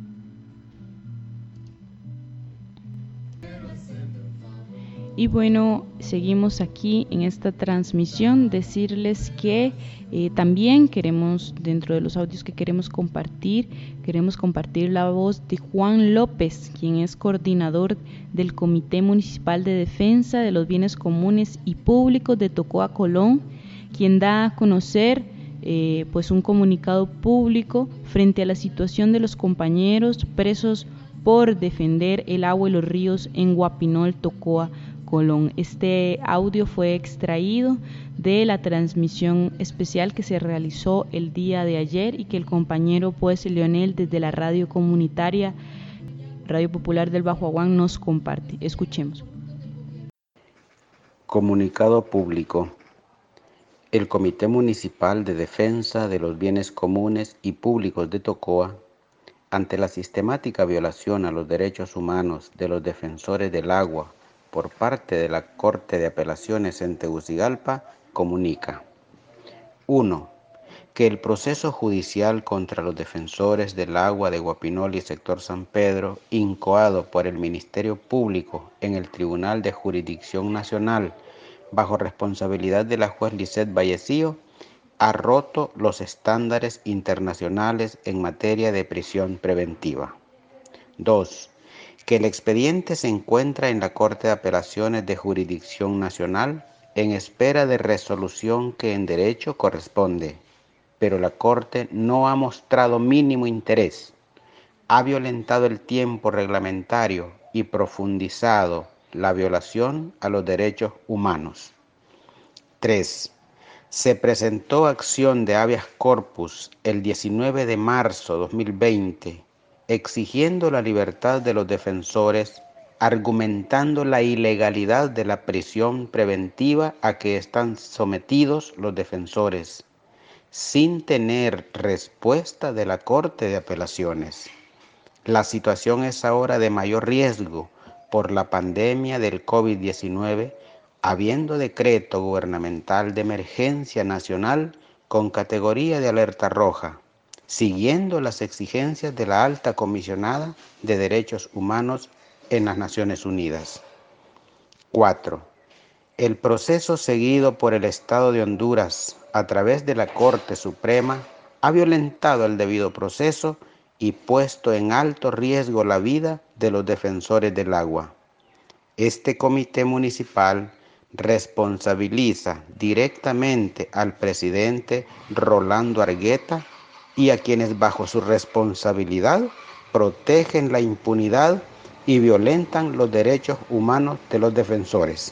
Y bueno, seguimos aquí en esta transmisión, decirles que eh, también queremos, dentro de los audios que queremos compartir, queremos compartir la voz de Juan López, quien es coordinador del Comité Municipal de Defensa de los Bienes Comunes y Públicos de Tocoa, Colón, quien da a conocer eh, pues un comunicado público frente a la situación de los compañeros presos por defender el agua y los ríos en Guapinol, Tocoa, Colón. Este audio fue extraído de la transmisión especial que se realizó el día de ayer y que el compañero pues Leonel desde la radio comunitaria Radio Popular del Bajo Aguán nos comparte. Escuchemos. Comunicado público. El Comité Municipal de Defensa de los Bienes Comunes y Públicos de Tocoa, ante la sistemática violación a los derechos humanos de los defensores del agua por parte de la Corte de Apelaciones en Tegucigalpa, comunica: uno. Que el proceso judicial contra los defensores del agua de Guapinol y sector San Pedro, incoado por el Ministerio Público en el Tribunal de Jurisdicción Nacional, bajo responsabilidad de la juez Lisette Vallecillo, ha roto los estándares internacionales en materia de prisión preventiva. dos. que el expediente se encuentra en la Corte de Apelaciones de Jurisdicción Nacional en espera de resolución que en derecho corresponde, pero la Corte no ha mostrado mínimo interés, ha violentado el tiempo reglamentario y profundizado la violación a los derechos humanos. tres. Se presentó acción de habeas corpus el diecinueve de marzo de dos mil veinte, exigiendo la libertad de los defensores, argumentando la ilegalidad de la prisión preventiva a que están sometidos los defensores, sin tener respuesta de la Corte de Apelaciones. La situación es ahora de mayor riesgo por la pandemia del COVID diecinueve, habiendo decreto gubernamental de emergencia nacional con categoría de alerta roja, siguiendo las exigencias de la Alta Comisionada de Derechos Humanos en las Naciones Unidas. cuatro. El proceso seguido por el Estado de Honduras a través de la Corte Suprema ha violentado el debido proceso y puesto en alto riesgo la vida de los defensores del agua. Este comité municipal responsabiliza directamente al presidente Rolando Argueta y a quienes bajo su responsabilidad protegen la impunidad y violentan los derechos humanos de los defensores.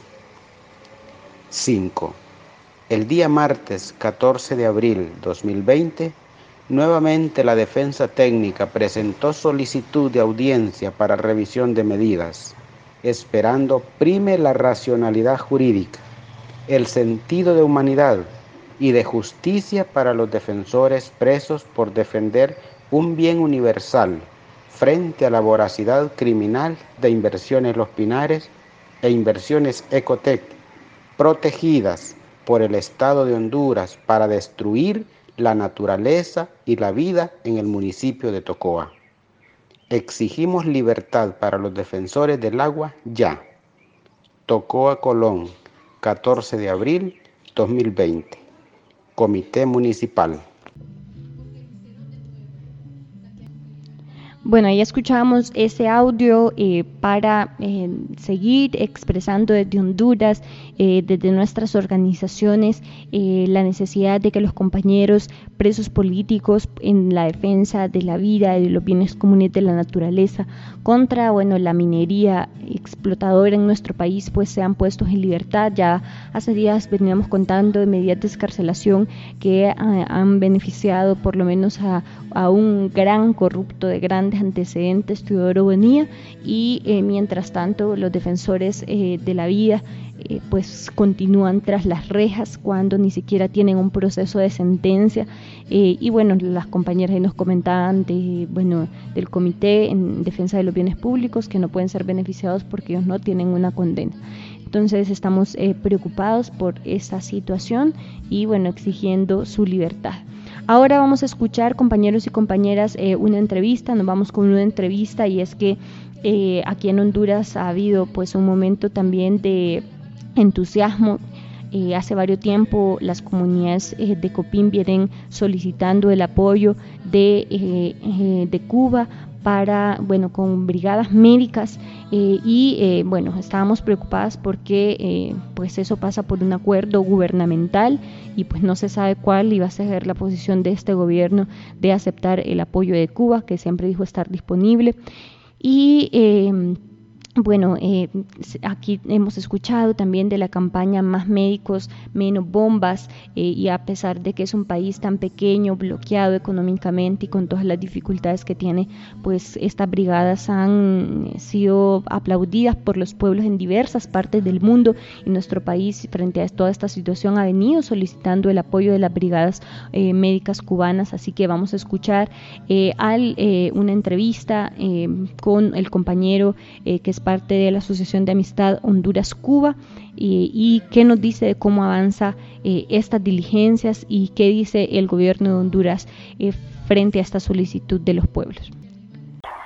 cinco. El día martes catorce de abril de dos mil veinte, nuevamente la Defensa Técnica presentó solicitud de audiencia para revisión de medidas, esperando prime la racionalidad jurídica, el sentido de humanidad y de justicia para los defensores presos por defender un bien universal frente a la voracidad criminal de Inversiones Los Pinares e Inversiones Ecotec, protegidas por el Estado de Honduras para destruir la naturaleza y la vida en el municipio de Tocoa. Exigimos libertad para los defensores del agua ya. Tocoa, Colón, catorce de abril de dos mil veinte. Comité Municipal. Bueno, ahí escuchábamos ese audio eh, para eh, seguir expresando desde Honduras, eh, desde nuestras organizaciones, eh, la necesidad de que los compañeros presos políticos en la defensa de la vida y de los bienes comunes de la naturaleza contra, bueno, la minería explotadora en nuestro país, pues sean puestos en libertad. Ya hace días veníamos contando de medidas de excarcelación que eh, han beneficiado por lo menos a, a un gran corrupto de grandes antecedentes, Teodoro Bonilla, y eh, mientras tanto los defensores eh, de la vida eh, pues continúan tras las rejas cuando ni siquiera tienen un proceso de sentencia. Eh, y bueno, las compañeras ahí nos comentaban de, bueno, del Comité en Defensa de los Bienes Públicos que no pueden ser beneficiados porque ellos no tienen una condena. Entonces estamos eh, preocupados por esta situación y bueno, exigiendo su libertad. Ahora vamos a escuchar, compañeros y compañeras, eh, una entrevista. Nos vamos con una entrevista y es que eh, aquí en Honduras ha habido pues un momento también de entusiasmo. Eh, hace varios tiempo las comunidades eh, de Copín vienen solicitando el apoyo de, eh, eh, de Cuba para, bueno, con brigadas médicas eh, y eh, bueno, estábamos preocupadas porque eh, pues eso pasa por un acuerdo gubernamental y pues no se sabe cuál iba a ser la posición de este gobierno de aceptar el apoyo de Cuba, que siempre dijo estar disponible. Y eh, bueno, eh, aquí hemos escuchado también de la campaña Más Médicos, Menos Bombas, eh, y a pesar de que es un país tan pequeño, bloqueado económicamente y con todas las dificultades que tiene, pues estas brigadas han sido aplaudidas por los pueblos en diversas partes del mundo, y nuestro país frente a toda esta situación ha venido solicitando el apoyo de las brigadas eh, médicas cubanas. Así que vamos a escuchar eh, al, eh, una entrevista eh, con el compañero eh, que es parte de la Asociación de Amistad Honduras-Cuba y, y qué nos dice de cómo avanza eh, estas diligencias y qué dice el gobierno de Honduras eh, frente a esta solicitud de los pueblos.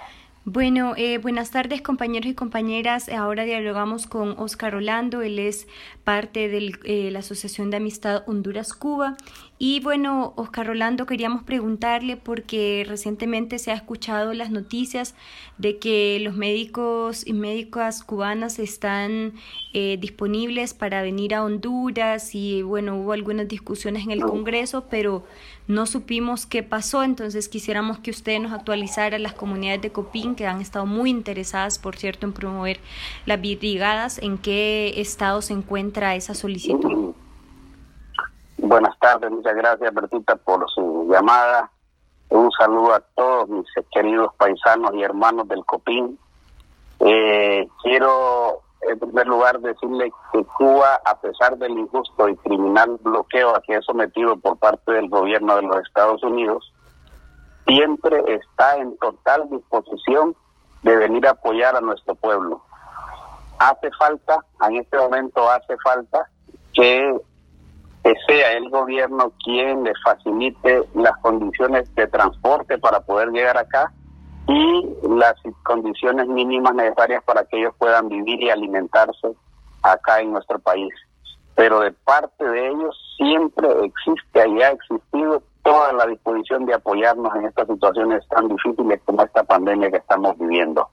Bueno, eh, buenas tardes compañeros y compañeras. Ahora dialogamos con Óscar Orlando, él es parte de eh, la Asociación de Amistad Honduras-Cuba. Y bueno, Óscar Orlando, queríamos preguntarle porque recientemente se ha escuchado las noticias de que los médicos y médicas cubanas están eh, disponibles para venir a Honduras y bueno, hubo algunas discusiones en el Congreso, pero no supimos qué pasó, entonces quisiéramos que usted nos actualizara las comunidades de Copín que han estado muy interesadas, por cierto, en promover las brigadas. ¿En qué estado se encuentra esa solicitud? Buenas tardes, muchas gracias Bertita por su llamada. Un saludo a todos mis queridos paisanos y hermanos del Copín. Eh, quiero en primer lugar decirle que Cuba, a pesar del injusto y criminal bloqueo a que es sometido por parte del gobierno de los Estados Unidos, siempre está en total disposición de venir a apoyar a nuestro pueblo. Hace falta, en este momento hace falta que, que sea el gobierno quien le facilite las condiciones de transporte para poder llegar acá y las condiciones mínimas necesarias para que ellos puedan vivir y alimentarse acá en nuestro país. Pero de parte de ellos siempre existe y ha existido toda la disposición de apoyarnos en estas situaciones tan difíciles como esta pandemia que estamos viviendo.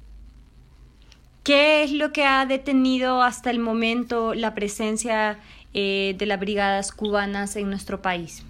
¿Qué es lo que ha detenido hasta el momento la presencia eh, de las brigadas cubanas en nuestro país?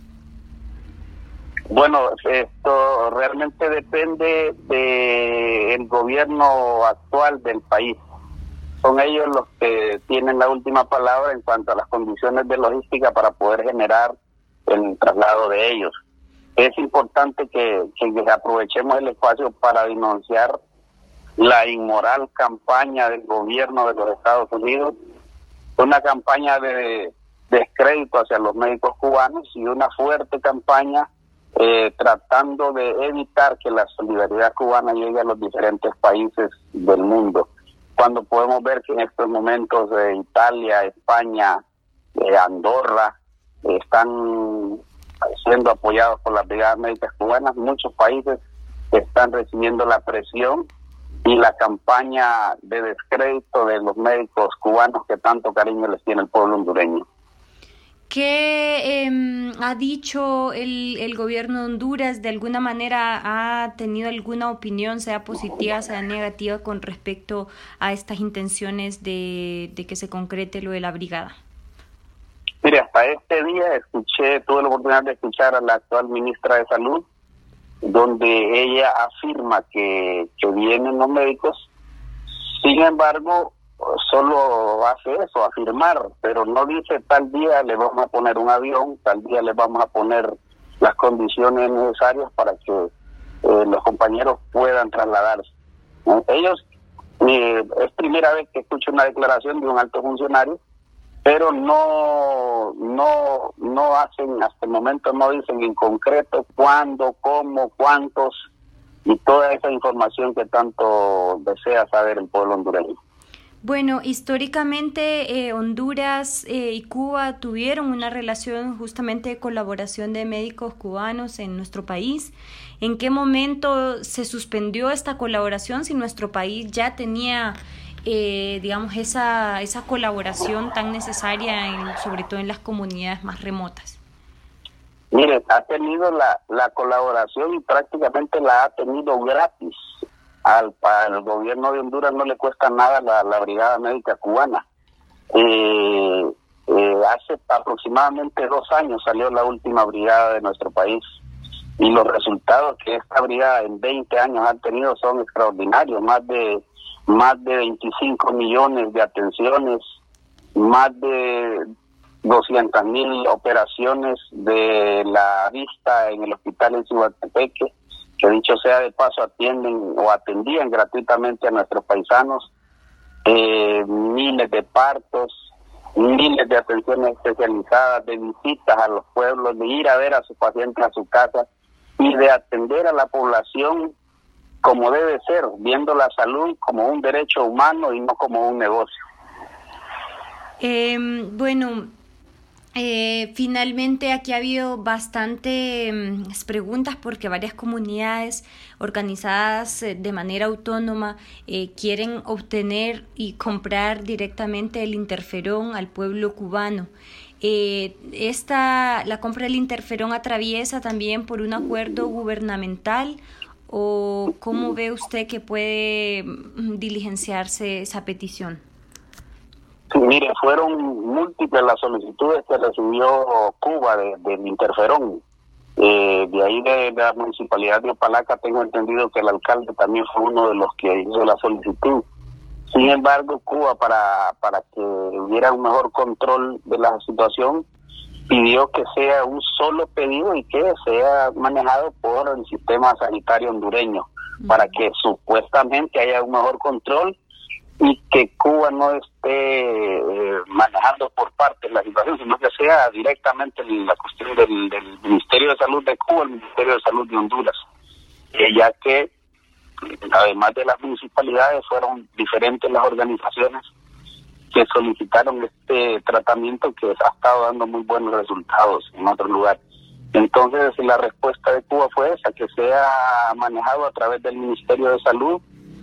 Bueno, esto realmente depende del gobierno actual del país. Son ellos los que tienen la última palabra en cuanto a las condiciones de logística para poder generar el traslado de ellos. Es importante que, que aprovechemos el espacio para denunciar la inmoral campaña del gobierno de los Estados Unidos, una campaña de descrédito hacia los médicos cubanos y una fuerte campaña Eh, tratando de evitar que la solidaridad cubana llegue a los diferentes países del mundo. Cuando podemos ver que en estos momentos eh, Italia, España, eh, Andorra eh, están siendo apoyados por las brigadas médicas cubanas, muchos países están recibiendo la presión y la campaña de descrédito de los médicos cubanos que tanto cariño les tiene el pueblo hondureño. ¿Qué eh, ha dicho el, el gobierno de Honduras? ¿De alguna manera ha tenido alguna opinión, sea positiva, sea negativa, con respecto a estas intenciones de, de que se concrete lo de la brigada? Mire, hasta este día escuché, tuve la oportunidad de escuchar a la actual ministra de Salud, donde ella afirma que, que vienen los médicos. Sin embargo, solo hace eso, afirmar, pero no dice tal día le vamos a poner un avión, tal día le vamos a poner las condiciones necesarias para que eh, los compañeros puedan trasladarse. ¿Eh? Ellos, eh, es primera vez que escucho una declaración de un alto funcionario, pero no, no, no hacen, hasta el momento no dicen en concreto cuándo, cómo, cuántos y toda esa información que tanto desea saber el pueblo hondureño. Bueno, históricamente eh, Honduras eh, y Cuba tuvieron una relación justamente de colaboración de médicos cubanos en nuestro país. ¿En qué momento se suspendió esta colaboración si nuestro país ya tenía, eh, digamos, esa, esa colaboración tan necesaria, en, sobre todo en las comunidades más remotas? Mire, ha tenido la, la colaboración y prácticamente la ha tenido gratis. Al, al gobierno de Honduras no le cuesta nada la, la brigada médica cubana. Eh, eh, hace aproximadamente dos años salió la última brigada de nuestro país y los resultados que esta brigada en veinte años ha tenido son extraordinarios. Más de más de veinticinco millones de atenciones, más de doscientas mil operaciones de la vista en el hospital en Cihuatepeque, que dicho sea de paso atienden o atendían gratuitamente a nuestros paisanos, eh, miles de partos, miles de atenciones especializadas, de visitas a los pueblos, de ir a ver a sus pacientes a su casa y de atender a la población como debe ser, viendo la salud como un derecho humano y no como un negocio. Eh, bueno, Eh, finalmente aquí ha habido bastantes mm, preguntas porque varias comunidades organizadas eh, de manera autónoma eh, quieren obtener y comprar directamente el interferón al pueblo cubano. Eh, esta, la compra del interferón atraviesa también por un acuerdo gubernamental, o ¿cómo ve usted que puede mm, diligenciarse esa petición? Sí, mire, fueron múltiples las solicitudes que recibió Cuba de, del interferón. Eh, de ahí de, de la municipalidad de Opalaca tengo entendido que el alcalde también fue uno de los que hizo la solicitud. Sin embargo, Cuba, para, para que hubiera un mejor control de la situación, pidió que sea un solo pedido y que sea manejado por el sistema sanitario hondureño, para que supuestamente haya un mejor control y que Cuba no esté eh, manejando por partes la situación, sino que sea directamente la cuestión del, del Ministerio de Salud de Cuba, el Ministerio de Salud de Honduras, eh, ya que además de las municipalidades fueron diferentes las organizaciones que solicitaron este tratamiento que ha estado dando muy buenos resultados en otros lugares. Entonces la respuesta de Cuba fue esa, que sea manejado a través del Ministerio de Salud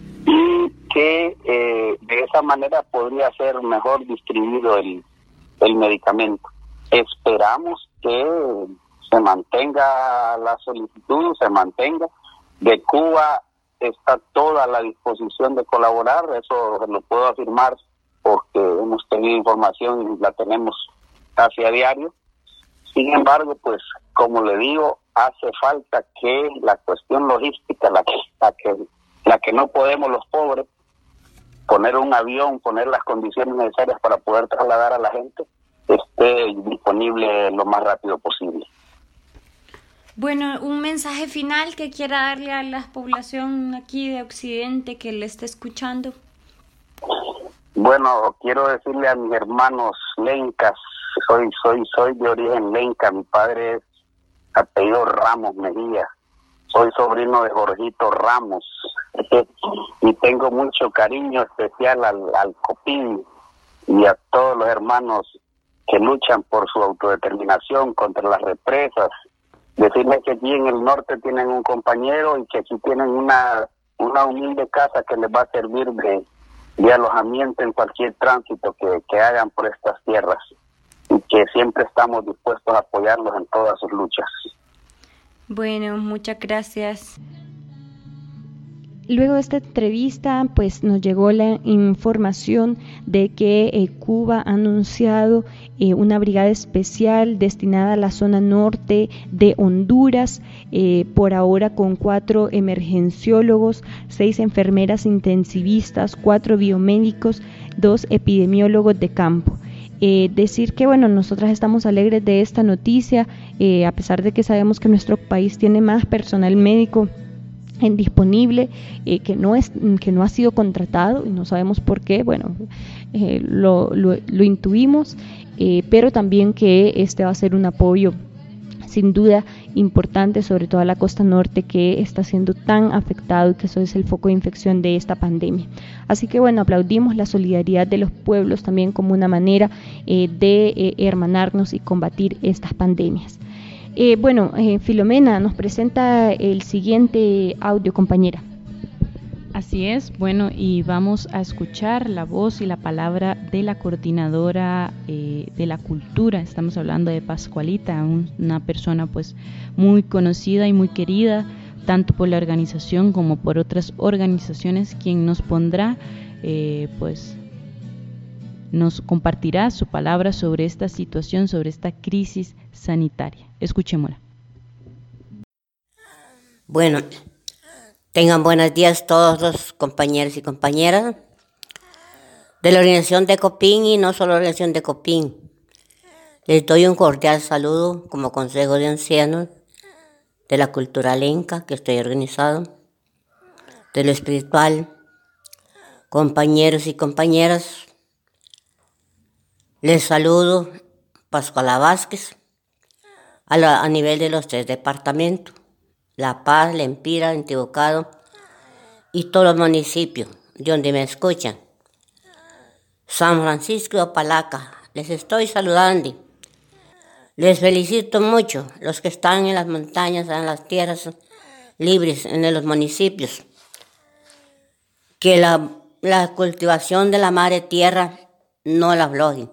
y que eh, de esa manera podría ser mejor distribuido el, el medicamento. Esperamos que se mantenga la solicitud, se mantenga. De Cuba está toda la disposición de colaborar, eso lo puedo afirmar porque hemos tenido información y la tenemos casi a diario. Sin embargo, pues como le digo, hace falta que la cuestión logística, la que, la que, la que no podemos los pobres, poner un avión, poner las condiciones necesarias para poder trasladar a la gente, esté disponible lo más rápido posible. Bueno, un mensaje final que quiera darle a la población aquí de Occidente que le esté escuchando. Bueno, quiero decirle a mis hermanos lencas, soy soy soy de origen lenca, mi padre es apellido Ramos Mejía, soy sobrino de Jorgito Ramos y tengo mucho cariño especial al, al Copín y a todos los hermanos que luchan por su autodeterminación contra las represas. Decirles que aquí en el norte tienen un compañero y que aquí tienen una una humilde casa que les va a servir de, de alojamiento en cualquier tránsito que, que hagan por estas tierras, y que siempre estamos dispuestos a apoyarlos en todas sus luchas. Bueno, muchas gracias. Luego de esta entrevista, pues nos llegó la información de que eh, Cuba ha anunciado eh, una brigada especial destinada a la zona norte de Honduras, eh, por ahora con cuatro emergenciólogos, seis enfermeras intensivistas, cuatro biomédicos, dos epidemiólogos de campo. Eh, decir que bueno, nosotras estamos alegres de esta noticia, eh, a pesar de que sabemos que nuestro país tiene más personal médico en disponible, eh, que no es que no ha sido contratado y no sabemos por qué. Bueno, eh, lo, lo, lo intuimos, eh, pero también que este va a ser un apoyo sin duda importante, sobre todo a la costa norte, que está siendo tan afectado y que eso es el foco de infección de esta pandemia. Así que bueno, aplaudimos la solidaridad de los pueblos también como una manera eh, de eh, hermanarnos y combatir estas pandemias. Eh, bueno, eh, Filomena nos presenta el siguiente audio, compañera. Así es, bueno, y vamos a escuchar la voz y la palabra de la coordinadora eh, de la cultura. Estamos hablando de Pascualita, un, una persona pues muy conocida y muy querida, tanto por la organización como por otras organizaciones, quien nos pondrá, eh, pues nos compartirá su palabra sobre esta situación, sobre esta crisis sanitaria. Escuchémosla. Bueno, tengan buenos días todos los compañeros y compañeras de la organización de Copín, y no solo la organización de Copín. Les doy un cordial saludo como Consejo de Ancianos de la Cultura Lenca que estoy organizado, de lo espiritual, compañeros y compañeras. Les saludo Pascuala Vázquez a, la, a nivel de los tres departamentos, La Paz, Lempira, Intibucado y todos los municipios de donde me escuchan. San Francisco de Opalaca, les estoy saludando Les felicito mucho, los que están en las montañas, en las tierras libres, en los municipios, que la, la cultivación de la madre tierra no la aflojen.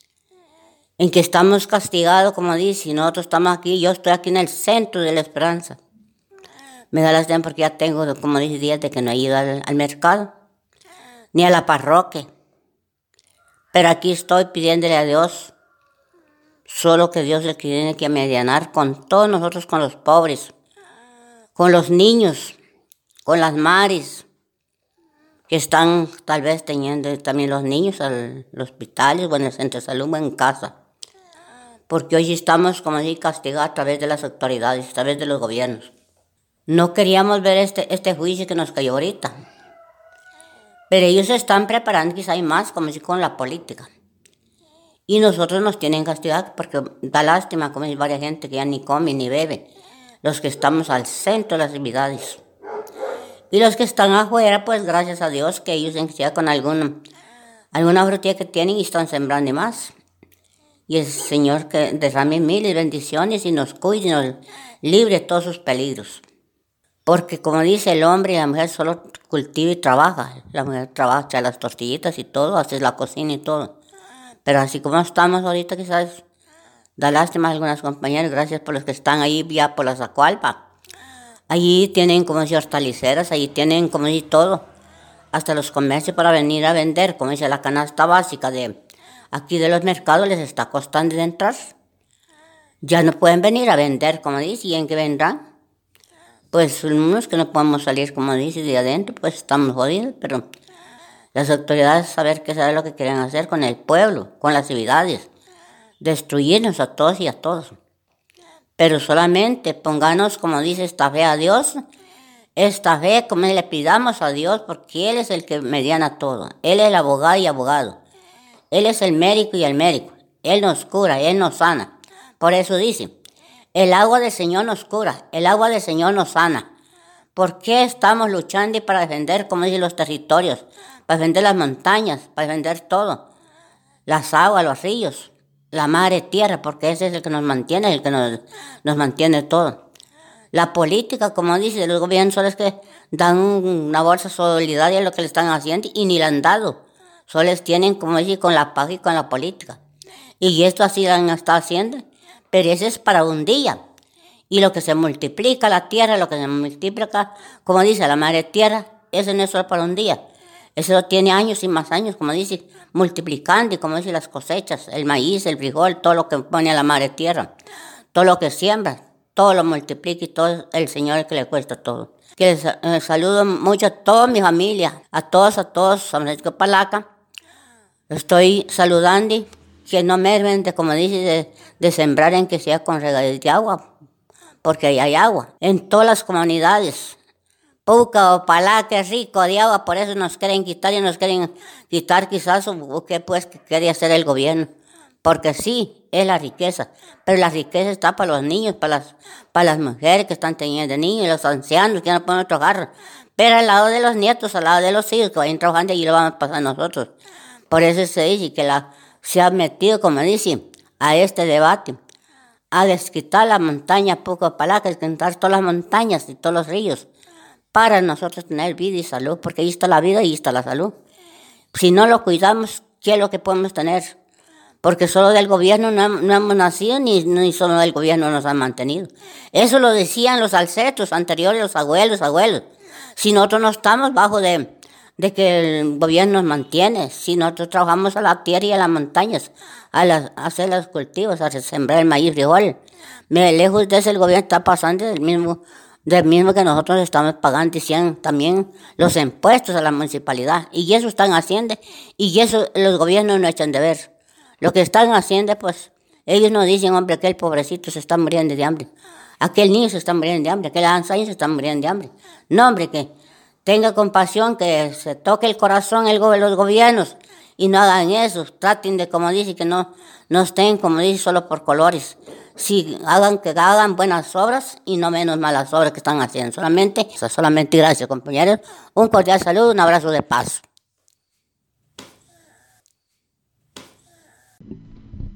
En que estamos castigados, como dice, nosotros estamos aquí, yo estoy aquí en el centro de la esperanza. Me da lástima porque ya tengo, como dice, días de que no he ido al, al mercado, ni a la parroquia. Pero aquí estoy pidiéndole a Dios, solo que Dios le tiene que medianar con todos nosotros, con los pobres, con los niños, con las madres, que están tal vez teniendo también los niños al hospital, o en el centro de salud, o en casa. Porque hoy estamos, como dije, castigados a través de las autoridades, a través de los gobiernos. No queríamos ver este, este juicio que nos cayó ahorita. Pero ellos se están preparando, quizá hay más, como si con la política. Y nosotros nos tienen castigados porque da lástima, como hay varias gente que ya ni come ni bebe. Los que estamos al centro de las actividades. Y los que están afuera, pues gracias a Dios que ellos se con alguna, alguna frutilla que tienen y están sembrando más. Y el Señor que derrame miles bendiciones y nos cuide y nos libre de todos sus peligros. Porque como dice el hombre y la mujer solo cultiva y trabaja. La mujer trabaja, echa las tortillitas y todo, hace la cocina y todo. Pero así como estamos ahorita, quizás da lástima a algunas compañeras, gracias por los que están ahí ya por la Zacualpa. Allí tienen como si hortaliceras, allí tienen como si todo. Hasta los comercios para venir a vender, como dice la canasta básica de aquí de los mercados les está costando de entrar. Ya no pueden venir a vender, como dice, ¿y en qué vendrán? Pues unos que no podemos salir, como dice, de adentro, pues estamos jodidos, pero las autoridades saber qué saben lo que quieren hacer con el pueblo, con las ciudades, destruirnos a todos y a todos. Pero solamente pónganos, como dice, esta fe a Dios, esta fe, como le pidamos a Dios, porque Él es el que mediana todo. Él es el abogado y abogado. Él es el médico y el médico. Él nos cura, Él nos sana. Por eso dice, el agua del Señor nos cura, el agua del Señor nos sana. ¿Por qué estamos luchando para defender, como dicen, los territorios? Para defender las montañas, para defender todo. Las aguas, los ríos, la madre tierra, porque ese es el que nos mantiene, el que nos, nos mantiene todo. La política, como dice, los gobiernos solo es que dan una bolsa solidaria a lo que le están haciendo y ni la han dado. Solo les tienen, como dice, con la paga y con la política. Y esto así lo han estado haciendo, pero ese es para un día. Y lo que se multiplica la tierra, lo que se multiplica, como dice la madre tierra, eso no es solo para un día. Eso tiene años y más años, como dice, multiplicando, y como dice las cosechas, el maíz, el frijol, todo lo que pone a la madre tierra, todo lo que siembra, todo lo multiplica y todo es el Señor que le cuesta todo. Que les eh, saludo mucho a toda mi familia, a todos, a todos, San Francisco de Palaca. Estoy saludando y que no mermen de, como dice, de, de sembrar en que sea con regadío de agua, porque ahí hay agua. En todas las comunidades, Puca o Palaca es rico de agua, por eso nos quieren quitar y nos quieren quitar quizás o qué pues que quiere hacer el gobierno. Porque sí, es la riqueza, pero la riqueza está para los niños, para las, para las mujeres que están teniendo niños, los ancianos que no pueden trabajar. Pero al lado de los nietos, al lado de los hijos que vayan trabajando, y lo vamos a pasar nosotros. Por eso se dice que la, se ha metido, como dice, a este debate, a desquitar la montaña Puca Palaca, desquitar todas las montañas y todos los ríos, para nosotros tener vida y salud, porque ahí está la vida y ahí está la salud. Si no lo cuidamos, ¿qué es lo que podemos tener? Porque solo del gobierno no, no hemos nacido, ni, ni solo del gobierno nos han mantenido. Eso lo decían los ancestros anteriores, los abuelos, abuelos. Si nosotros no estamos bajo de, de que el gobierno nos mantiene, si nosotros trabajamos a la tierra y a las montañas, a, las, a hacer los cultivos, a sembrar el maíz, frijol. Lejos de eso el gobierno está pasando del mismo, del mismo que nosotros estamos pagando, decían también los impuestos a la municipalidad. Y eso están haciendo, y eso los gobiernos no echan de ver. Lo que están haciendo, pues, ellos nos dicen, hombre, aquel pobrecito se está muriendo de hambre. Aquel niño se está muriendo de hambre. Aquel anciano se está muriendo de hambre. No, hombre, que tenga compasión, que se toque el corazón el, los gobiernos y no hagan eso. Traten de, como dice, que no, no estén, como dice, solo por colores. Sí, hagan que hagan buenas obras y no menos malas obras que están haciendo. Solamente, solamente gracias, compañeros. Un cordial saludo, un abrazo de paz.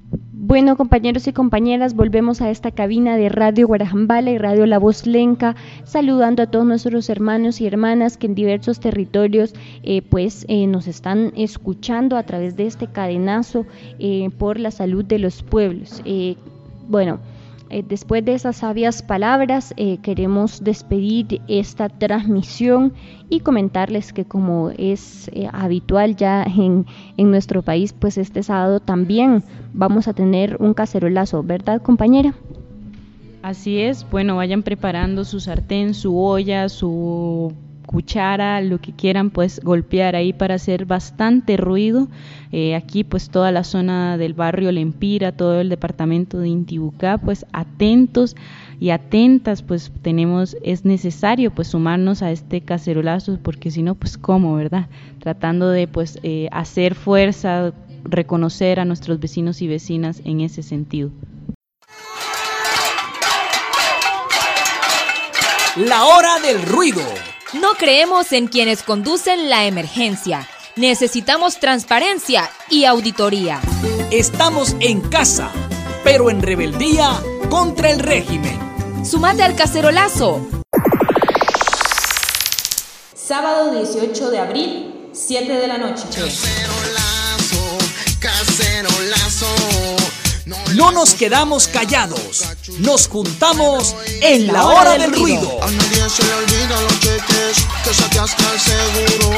Bueno, compañeros y compañeras, volvemos a esta cabina de Radio Guarajambala y Radio La Voz Lenca, saludando a todos nuestros hermanos y hermanas que en diversos territorios eh, pues eh, nos están escuchando a través de este cadenazo eh, por la salud de los pueblos. Eh, bueno, eh, después de esas sabias palabras, eh, queremos despedir esta transmisión y comentarles que, como es eh, habitual ya en, en nuestro país, pues este sábado también vamos a tener un cacerolazo, ¿verdad, compañera? Así es, bueno, vayan preparando su sartén, su olla, su cuchara, lo que quieran pues golpear ahí para hacer bastante ruido. Eh, aquí pues toda la zona del barrio Lempira, todo el departamento de Intibucá, pues atentos y atentas, pues tenemos, es necesario pues sumarnos a este cacerolazo, porque si no pues cómo, ¿verdad? Tratando de pues eh, hacer fuerza, reconocer a nuestros vecinos y vecinas en ese sentido. La hora del ruido. No creemos en quienes conducen la emergencia. Necesitamos transparencia y auditoría. Estamos en casa, pero en rebeldía contra el régimen. ¡Súmate al cacerolazo! Sábado dieciocho de abril, siete de la noche. Cacerolazo, cacerolazo. No nos quedamos callados, nos juntamos en la hora del ruido. A nadie se le olvida los cheques que sacaste al seguro.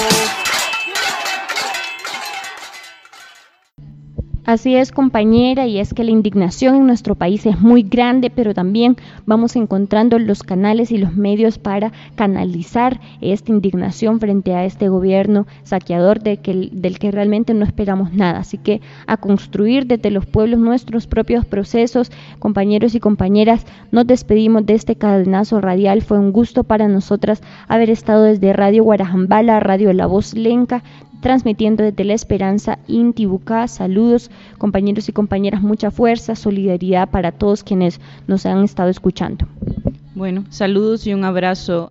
Así es, compañera, y es que la indignación en nuestro país es muy grande, pero también vamos encontrando los canales y los medios para canalizar esta indignación frente a este gobierno saqueador de que, del que realmente no esperamos nada. Así que a construir desde los pueblos nuestros propios procesos. Compañeros y compañeras, nos despedimos de este cadenazo radial. Fue un gusto para nosotras haber estado desde Radio Guarajambala, Radio La Voz Lenca, transmitiendo desde La Esperanza, Intibucá. Saludos, compañeros y compañeras, mucha fuerza, solidaridad para todos quienes nos han estado escuchando. Bueno, saludos y un abrazo.